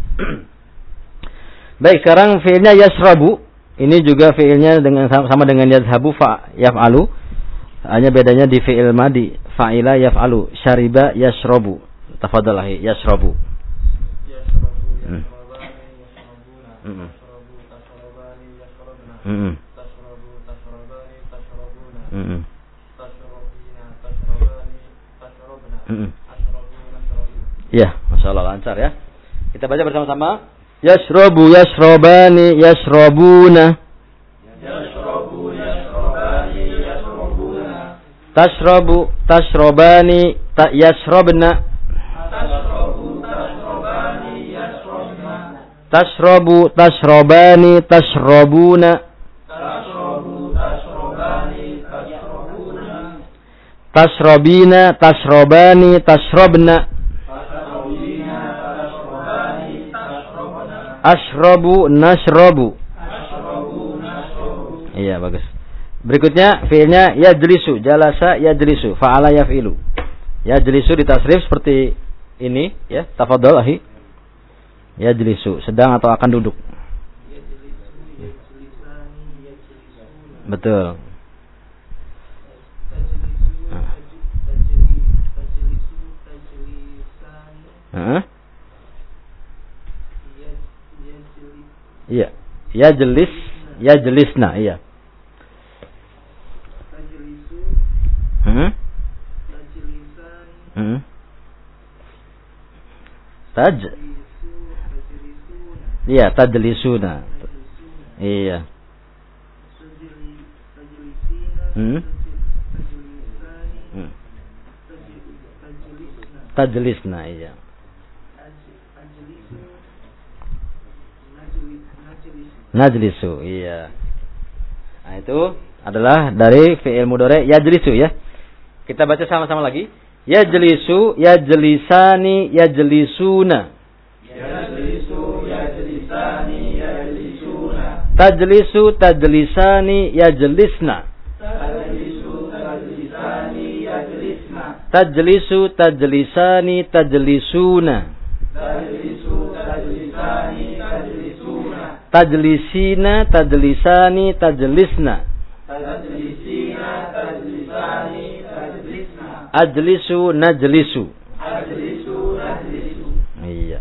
Baik, sekarang fiilnya yasrabu. Ini juga fiilnya dengan sama dengan yazhabu fa yaf'alu. Hanya bedanya di fiil madi. Fa'ila yaf'alu. Syariba yasrabu. Tafadhalahi yasrabu. Yasrabu yasrabani yasrabuna. Heeh. Yasrabu tasrabani yasrabna. Heeh. Tasrabu tasrabani tasrabuna. Heeh. Ya, masyaallah lancar ya. Kita baca bersama-sama. Yashrabu yashrabani yashrabuna. Yashrabu yashrabani yashrabuna. Tashrabu tashrabani ta yashrabna. Tashrabu tashrabani yashrabna. Tashrabu tashrabani tashrabuna. Tashrabina, tashrabani, tashrabna. Ashrabu, nashrabu. Iya, bagus. Berikutnya fiilnya yajlisu, jalasa yajlisu, fa'ala yaf'ilu. Yajlisu ditasrif seperti ini ya, tafadhal ahi. Yajlisu, sedang atau akan duduk. Betul. Heeh. Iya. Yajlis, yajlisna, iya. Tajlisu, Hmm? tajlisan, Hmm. Taj. tajlisu, tajlisuna, Iya, tajlisuna. tajlisuna, Iya. tajli, tajlisina, Hmm? tajlisani, Hmm. tajli- tajlisna, Tajlisna, iya. aj- ajlisu, najli, najlis, Najlisu, iya. Nah, itu adalah dari fi'il mudhari yajlisu ya. Kita baca sama-sama lagi. Yajlisu, yajlisani, yajlisuna. Yajlisu, yajlisani, yajlisuna. Tajlisu, tajlisani, yajlisna. Tajlisu, tajlisani, yajlisna. Tajlisu, tajlisani, tajlisuna. Tajlisu, tajlisani, tajlisuna. Tajlisina, tajlisani, tajlisna. Tajlisina, tajlisani, tajlisna. Ajlisu, najlisu. Ajlisu, najlisu. Iya.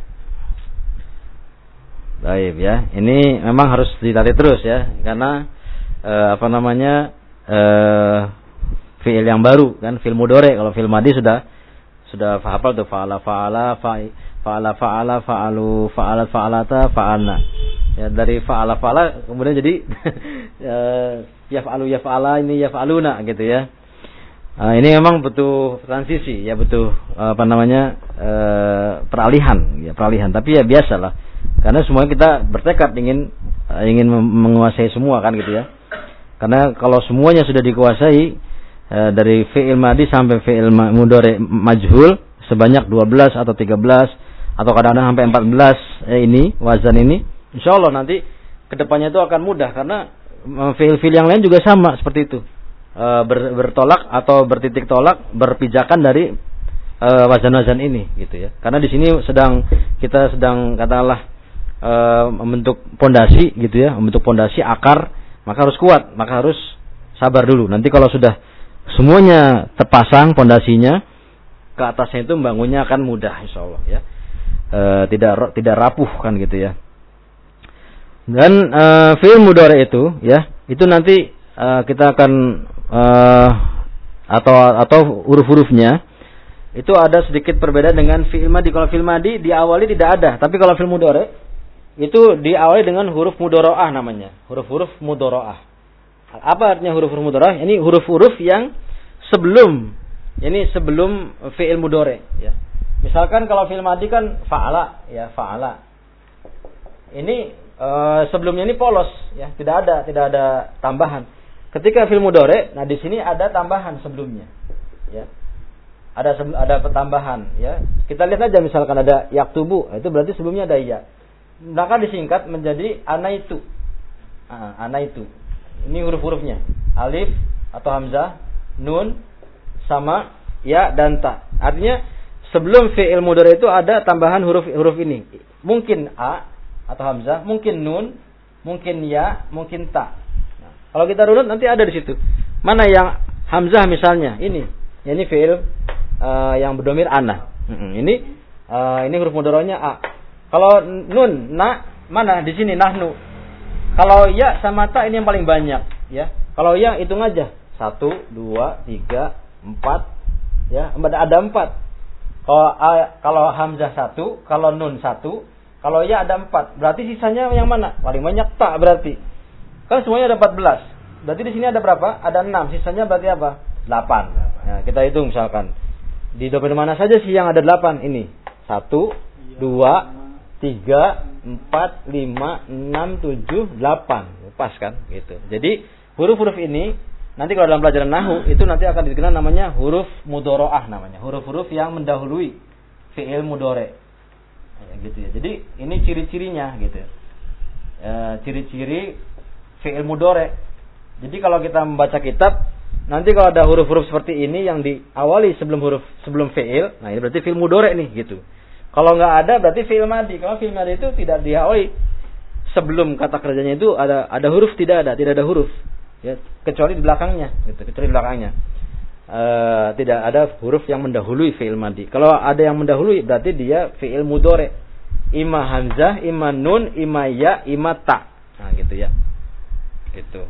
Baik ya. Ini memang harus dilatih terus ya, karena eh, apa namanya eh, fiil yang baru kan, fiil mudhari. Kalau fiil madi sudah sudah hafal tuh fa'ala fa'ala fa'i fa'ala fa'ala fa'alu fa'alat fa'alata fa'alna. Ya dari fa'ala fa'ala kemudian jadi eh, yaf'alu yaf'ala ini yaf'aluna gitu ya. Nah, ini memang butuh transisi ya, butuh apa namanya eh, peralihan ya, peralihan. Tapi ya biasalah, karena semua kita bertekad ingin ingin menguasai semua kan gitu ya. Karena kalau semuanya sudah dikuasai eh, dari fi'il madi sampai fi'il mudhari majhul sebanyak dua belas atau tiga belas atau kadang-kadang sampai empat belas eh, ini wazan ini, insyaallah nanti kedepannya itu akan mudah, karena fi'il-fi'il yang lain juga sama seperti itu. Uh, ber, bertolak atau bertitik tolak, berpijakan dari uh, wazan-wazan ini gitu ya. Karena di sini sedang kita sedang katakanlah uh, membentuk pondasi gitu ya, membentuk pondasi akar, maka harus kuat, maka harus sabar dulu. Nanti kalau sudah semuanya terpasang pondasinya, ke atasnya itu membangunnya akan mudah insyaallah ya. Uh, tidak tidak rapuh kan gitu ya. Dan uh, fi'il mudhari itu ya, itu nanti uh, kita akan Uh, atau atau huruf-hurufnya itu ada sedikit perbedaan dengan fi'il madi. Kalau fi'il madi diawali tidak ada, tapi kalau fi'il mudhari itu diawali dengan huruf mudharaah namanya, huruf-huruf mudharaah. Apa artinya huruf-huruf mudharaah? Ini huruf-huruf yang sebelum ini sebelum fi'il mudhari ya. Misalkan kalau fi'il madi kan fa'ala ya, fa'ala. Ini uh, sebelumnya ini polos ya, tidak ada tidak ada tambahan. Ketika fi'il mudhari, nah di sini ada tambahan sebelumnya, ya. Ada ada tambahan, ya. Kita lihat aja misalkan ada yaktubu, itu berarti sebelumnya ada ya. Maka disingkat menjadi anaitu. Ah, anaitu. Ini huruf-hurufnya. Alif atau hamzah, nun sama ya dan ta. Artinya sebelum fi'il mudhari itu ada tambahan huruf-huruf ini. Mungkin a atau hamzah, mungkin nun, mungkin ya, mungkin ta. Kalau kita runut nanti ada di situ. Mana yang hamzah misalnya? Ini. Ya, ini fi'il uh, yang berdomir ana. Hmm, ini uh, ini huruf mudhari'nya a. Kalau nun, na, mana di sini nahnu. Kalau ya sama ta ini yang paling banyak, ya. Kalau ya hitung aja. Satu, dua, tiga, empat, ya. Ada empat. Kalau a, kalau hamzah satu, kalau nun satu, kalau ya ada empat. Berarti sisanya yang mana? Paling banyak ta berarti. Kan semuanya ada empat belas. Berarti di sini ada berapa? Ada enam. Sisanya berarti apa? delapan. Nah, kita hitung misalkan. Di domain mana saja sih yang ada delapan ini? satu, dua, tiga, empat, lima, enam, tujuh, delapan. Pas kan? Gitu. Jadi huruf-huruf ini nanti kalau dalam pelajaran nahwu itu nanti akan dikenal namanya huruf mudharaah namanya. Huruf-huruf yang mendahului fi'il mudhari. Ya, gitu ya. Jadi ini ciri-cirinya gitu. E, ciri-ciri fi'il mudhari. Jadi kalau kita membaca kitab, nanti kalau ada huruf-huruf seperti ini yang diawali sebelum huruf sebelum fi'il, nah ini berarti fi'il mudhari nih gitu. Kalau nggak ada berarti fi'il madi. Kalau fi'il madi itu tidak diawali sebelum kata kerjanya itu ada ada huruf, tidak ada, tidak ada huruf. Ya, kecuali di belakangnya gitu, kecuali di belakangnya. E, tidak ada huruf yang mendahului fi'il madi. Kalau ada yang mendahului berarti dia fi'il mudhari. ima hamzah, ima nun, ima ya, ima ta. Nah, gitu ya. Gitu.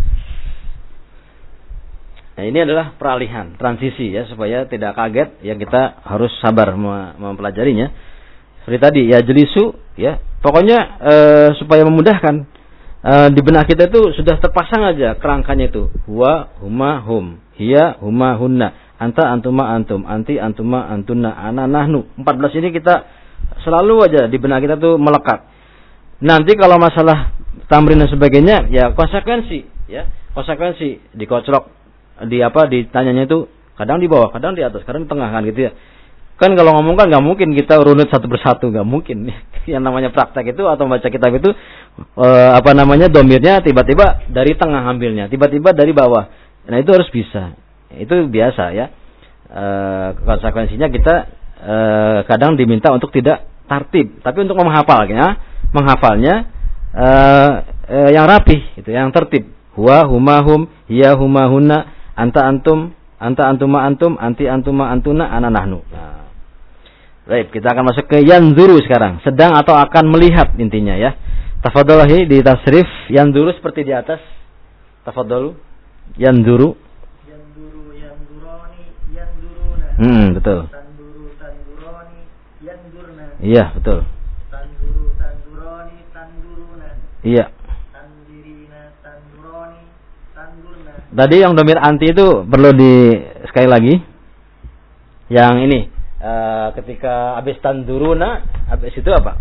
Nah, ini adalah peralihan, transisi ya, supaya tidak kaget ya, kita harus sabar mempelajarinya. Seperti tadi ya, jelisu ya. Pokoknya e, supaya memudahkan e, di benak kita itu sudah terpasang aja kerangkanya itu. Huwa, huma, hum, hiya, huma, hunna, anta, antuma, antum, anti, antuma, antuna, ana, nahnu. empat belas ini kita selalu aja di benak kita tuh melekat. Nanti kalau masalah tamrin dan sebagainya ya konsekuensi ya, konsekuensi dikocrok, di apa ditanyanya itu kadang di bawah, kadang di atas, kadang di tengah kan gitu ya. Kan kalau ngomong kan nggak mungkin kita runut satu persatu, nggak mungkin. Yang namanya praktek itu atau baca kitab itu e, apa namanya domirnya tiba-tiba dari tengah ambilnya, tiba-tiba dari bawah. Nah itu harus bisa, itu biasa ya. E, konsekuensinya kita e, kadang diminta untuk tidak tartib, tapi untuk menghafalnya, menghafalnya e, e, yang rapih, itu yang tertib. Huwa, huma, hum, hiya, huma, hunna, anta, antum, anta, antuma, antum, anti, antuma, antuna, ana, nahnu. Nah, baik, kita akan masuk ke yanzuru sekarang. Sedang atau akan melihat intinya ya. Tafadholahi di tasrif yanzuru seperti di atas. Tafadholu. Yanzuru. Yanzuru, yanzuroni, yanzuruna. Hmm, betul. Tanduru, tanduroni, yanzurna. Iya, betul. Tanduru, tanduroni, tanduruna. Iya. Tandirina, tanduroni, tandurna. Tadi yang domir anti itu perlu di sekali lagi. Yang ini uh, ketika habis tanduruna, habis itu apa?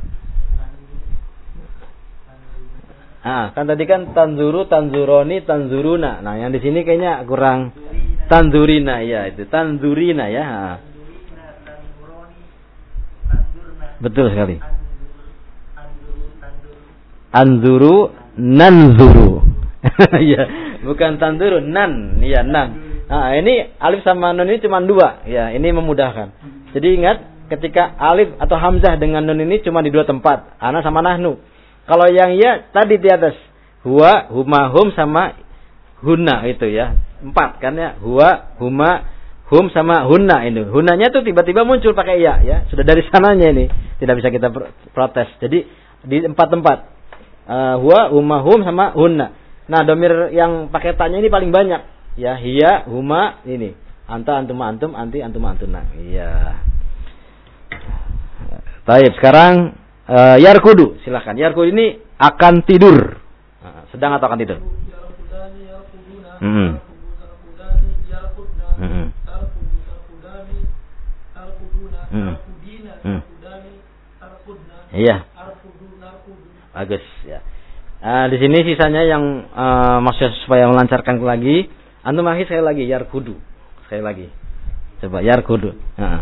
Ah, kan tadi kan tanzuru, tanzuroni, tanzuruna. Nah, yang di sini kayaknya kurang tanzurina ya, itu tanzurina ya. Ha. Tandurina, tanduroni, tandurna. Betul sekali. Anzuru, tanduru. Anzuru, nanzuru. Ya, bukan tanduru, nan, ya nan. Nah, ini alif sama nun ini cuma dua. Ya, ini memudahkan. Jadi ingat, ketika alif atau hamzah dengan nun ini cuma di dua tempat, ana sama nahnu. Kalau yang ya tadi di atas, huwa, huma, hum sama hunna itu ya. Empat kan ya, huwa, huma, hum sama hunna ini. Hunnanya tuh tiba-tiba muncul pakai ya ya. Sudah dari sananya ini. Tidak bisa kita protes. Jadi di empat tempat. Uh, huwa, huma, hum sama hunna. Nah, domir yang pakai tanya ini paling banyak. Ya, hiya, huma, ini. Anta, antum, antum, anti, antum, antuna. Iya. Baik, sekarang uh, yarkudu, silakan. Yarkudu ini akan tidur. Uh, sedang atau akan tidur? Mm-hmm. Mm-hmm. Mm-hmm. Iya. Bagus ya. Uh, di sini sisanya yang uh, maksud supaya melancarkan lagi. Antum akhir sekali lagi yarkudu. Sekali lagi. Coba yarkudu. Heeh.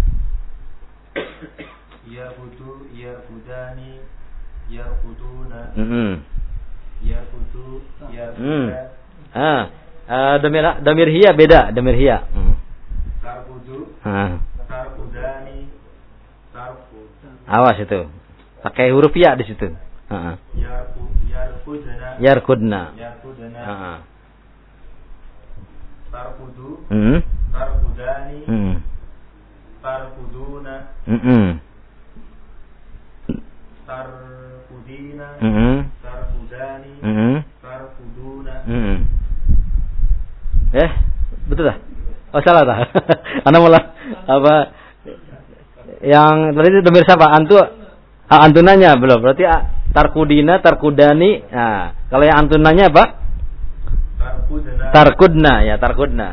Yarkudu, yarkudani, yarkuduna. Heeh. Yarkudu, yarkuda. Ah, uh, damir damir hiya beda, damir hiya. Hmm. Tarkudu, Ah. tarkudani, tarku. Awas itu. Pakai huruf ya di situ. Heeh. Yarku, yarkudana. Yarkudna. Yarkudana. Heeh. Tarkudu, Hmm. tarkudani, Hmm. tarkuduna, Hmm. tarkudina, Hmm. tarkudani, Hmm. tarkuduna. Hmm. Eh, betul dah? Oh salah dah. Anda malah apa? Yang tadi itu domir siapa? Antu, ah, antunanya belum. Berarti ah, tarkudina, tarkudani. Nah, kalau yang antunanya apa? Tarkudana. Tarkudna ya, tarkudna.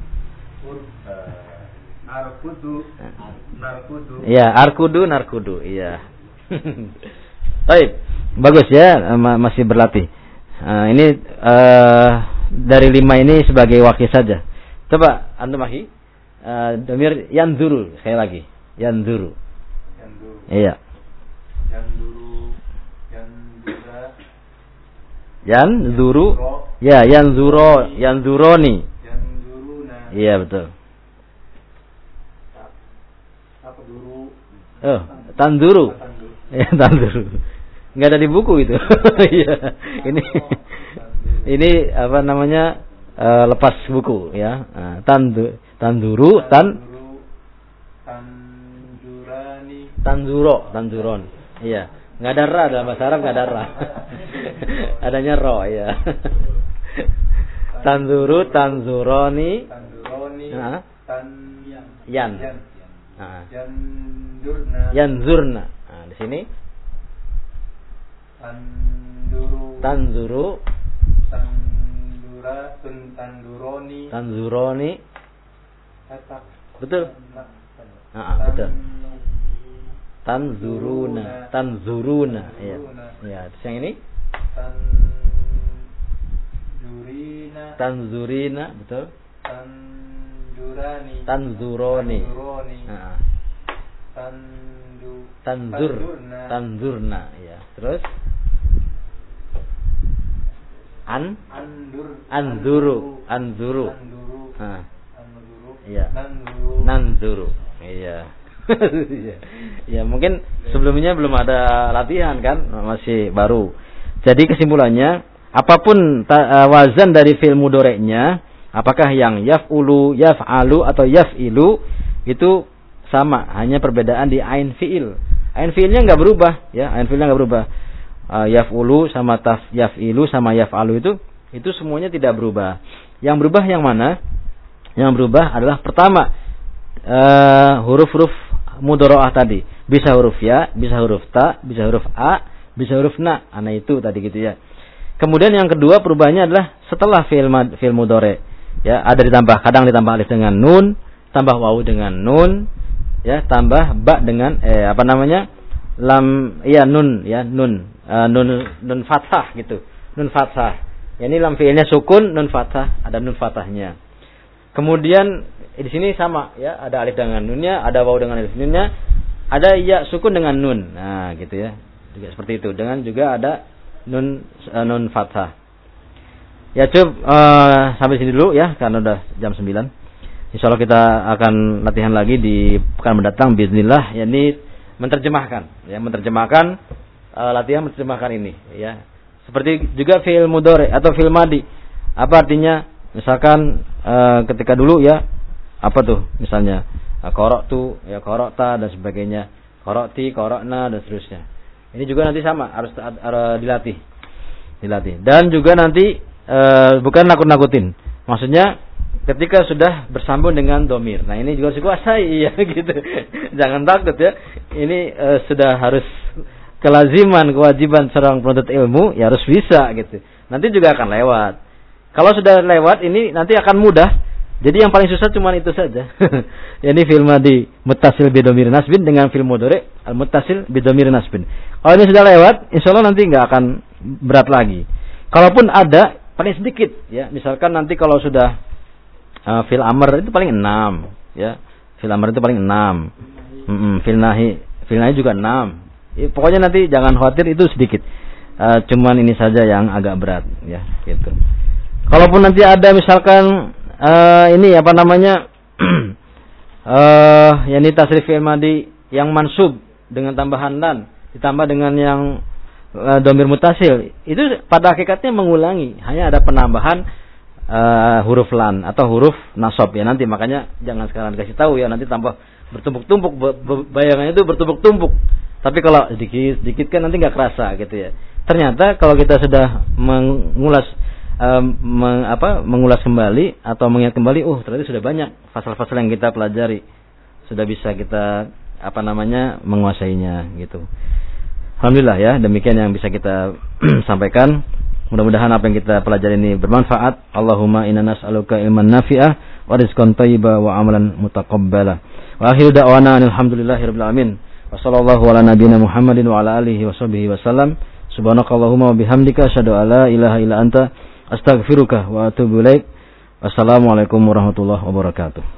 Narkudu, narkudu. Iya, arkudu, narkudu. Iya. Baik, bagus ya, masih berlatih. Nah, ini uh, dari lima ini sebagai wakil saja. Coba antum ahi, uh, domir yanzuru sekali lagi, yanzuru. Yanzuru. Iya. Yanzuru, yanzura. Yanzuru. Ya, yanzuro, yanzuroni. Yanzuruna. Iya betul. Apa dulu? Oh, tanzuru. Ya, tanzuru. Enggak ada di buku itu. Iya. Ini ini apa namanya? Uh, lepas buku ya. Uh, tandu, tanzuru, tan Tanzurani. tanzuro, tanzuron. Iya, nggak ada ra dalam bahasa Arab, nggak ada ra. Adanya ro ya. Tanzuru, tanzuroni, Tanduroni. Nah. Tan yan. Yan. Nah. Yandurna. Yanzurna. Nah, di sini Tanduru. tanzuru, Tandura. Tun tanduroni. tanzuroni. Tatak. Betul. Nah, betul. Tanzuruna, tanzuruna. Iya. Ya, terus yang ini Tandurina. tanzurina, betul. Tandurani. Tanzuroni. Tanduroni. Nah, Tandu. tanzur, Tandurna. tanzurna, ya. Terus an Andur. anzuru, anzuru. Anduru. Nah, Anduru. iya. Nanzuru. Nanzuru. Iya. Iya. Ya, mungkin sebelumnya belum ada latihan kan, masih baru. Jadi kesimpulannya, apapun ta, uh, wazan dari fi'il mudhari'nya, apakah yang yaf'ulu, yaf'alu atau yaf'ilu, itu sama, hanya perbedaan di ain fi'il. Ain fi'ilnya enggak berubah, ya, ain fi'ilnya enggak berubah. Uh, yaf'ulu sama taf yaf'ilu sama yaf'alu itu itu semuanya tidak berubah. Yang berubah yang mana? Yang berubah adalah pertama uh, huruf-huruf mudhari'ah tadi. Bisa huruf ya, bisa huruf ta, bisa huruf a, bisa huruf na. Ana itu tadi gitu ya. Kemudian yang kedua perubahannya adalah setelah fi'il fi'il mudhari', ya, ada ditambah, kadang ditambah alif dengan nun, tambah wawu dengan nun, ya, tambah ba dengan eh apa namanya? lam ya nun ya, nun. Uh, nun nun fathah gitu. Nun fathah. Ya, ini lam fi'ilnya sukun, nun fathah, ada nun fathahnya. Kemudian di sini sama ya, ada alif dengan nunnya, ada wawu dengan alif nunnya, ada ya sukun dengan nun. Nah, gitu ya. Juga seperti itu. Dengan juga ada nun uh, nun fathah. Ya, cukup uh, sampai sini dulu ya, karena udah jam sembilan. Insyaallah kita akan latihan lagi di pekan mendatang bismillah, yakni menerjemahkan ya, menerjemahkan uh, latihan menerjemahkan ini ya. Seperti juga fi'il mudhari atau fi'il madi. Apa artinya? Misalkan uh, ketika dulu ya, apa tuh misalnya qara'tu ya, qara'ta dan sebagainya, qara'ti, qara'na dan seterusnya. Ini juga nanti sama, harus uh, dilatih dilatih dan juga nanti uh, bukan nakut-nakutin, maksudnya ketika sudah bersambung dengan domir, nah ini juga harus dikuasai ya gitu. Jangan takut ya, ini uh, sudah harus kelaziman, kewajiban seorang penuntut ilmu, ya harus bisa gitu. Nanti juga akan lewat. Kalau sudah lewat ini nanti akan mudah. Jadi yang paling susah cuma itu saja. Ini fi'il madi muttasil bi dhamir nasbin dengan fi'il mudhari al muttasil bi dhamir nasbin. Kalau ini sudah lewat, insyaallah nanti enggak akan berat lagi. Kalaupun ada paling sedikit ya. Misalkan nanti kalau sudah uh, fi'il amr itu paling enam ya. Fi'il amr itu paling enam. Heeh, fi'il nahi, fi'il nahi juga enam. Ya, pokoknya nanti jangan khawatir, itu sedikit. Uh, cuman ini saja yang agak berat ya, gitu. Kalaupun nanti ada misalkan uh, ini apa namanya uh, yakni tasrif fi'il madi yang mansub dengan tambahan lan ditambah dengan yang uh, dhamir muttasil, itu pada hakikatnya mengulangi, hanya ada penambahan uh, huruf lan atau huruf nasab ya nanti. Makanya jangan sekarang dikasih tahu ya, nanti tambah bertumpuk-tumpuk, bayangannya itu bertumpuk-tumpuk. Tapi kalau sedikit-sedikit kan nanti nggak kerasa gitu ya. Ternyata kalau kita sudah mengulas um, meng, apa, mengulas kembali atau mengingat kembali, oh ternyata sudah banyak pasal-pasal yang kita pelajari, sudah bisa kita apa namanya menguasainya gitu. Alhamdulillah ya, demikian yang bisa kita sampaikan. Mudah-mudahan apa yang kita pelajari ini bermanfaat. Allahumma inna nas'aluka ilman nafi'ah wa rizqan thayyiban wa amalan mutaqabbala. Wa akhiru da'wana alhamdulillahirabbil alamin. Wa sallallahu ala nabiyyina Muhammadin wa ala alihi wa sahbihi wasallam. Subhanakallahumma wa bihamdika asyhadu an la ilaha illa anta astaghfiruka wa atubu ilaik. Wassalamualaikum warahmatullahi wabarakatuh.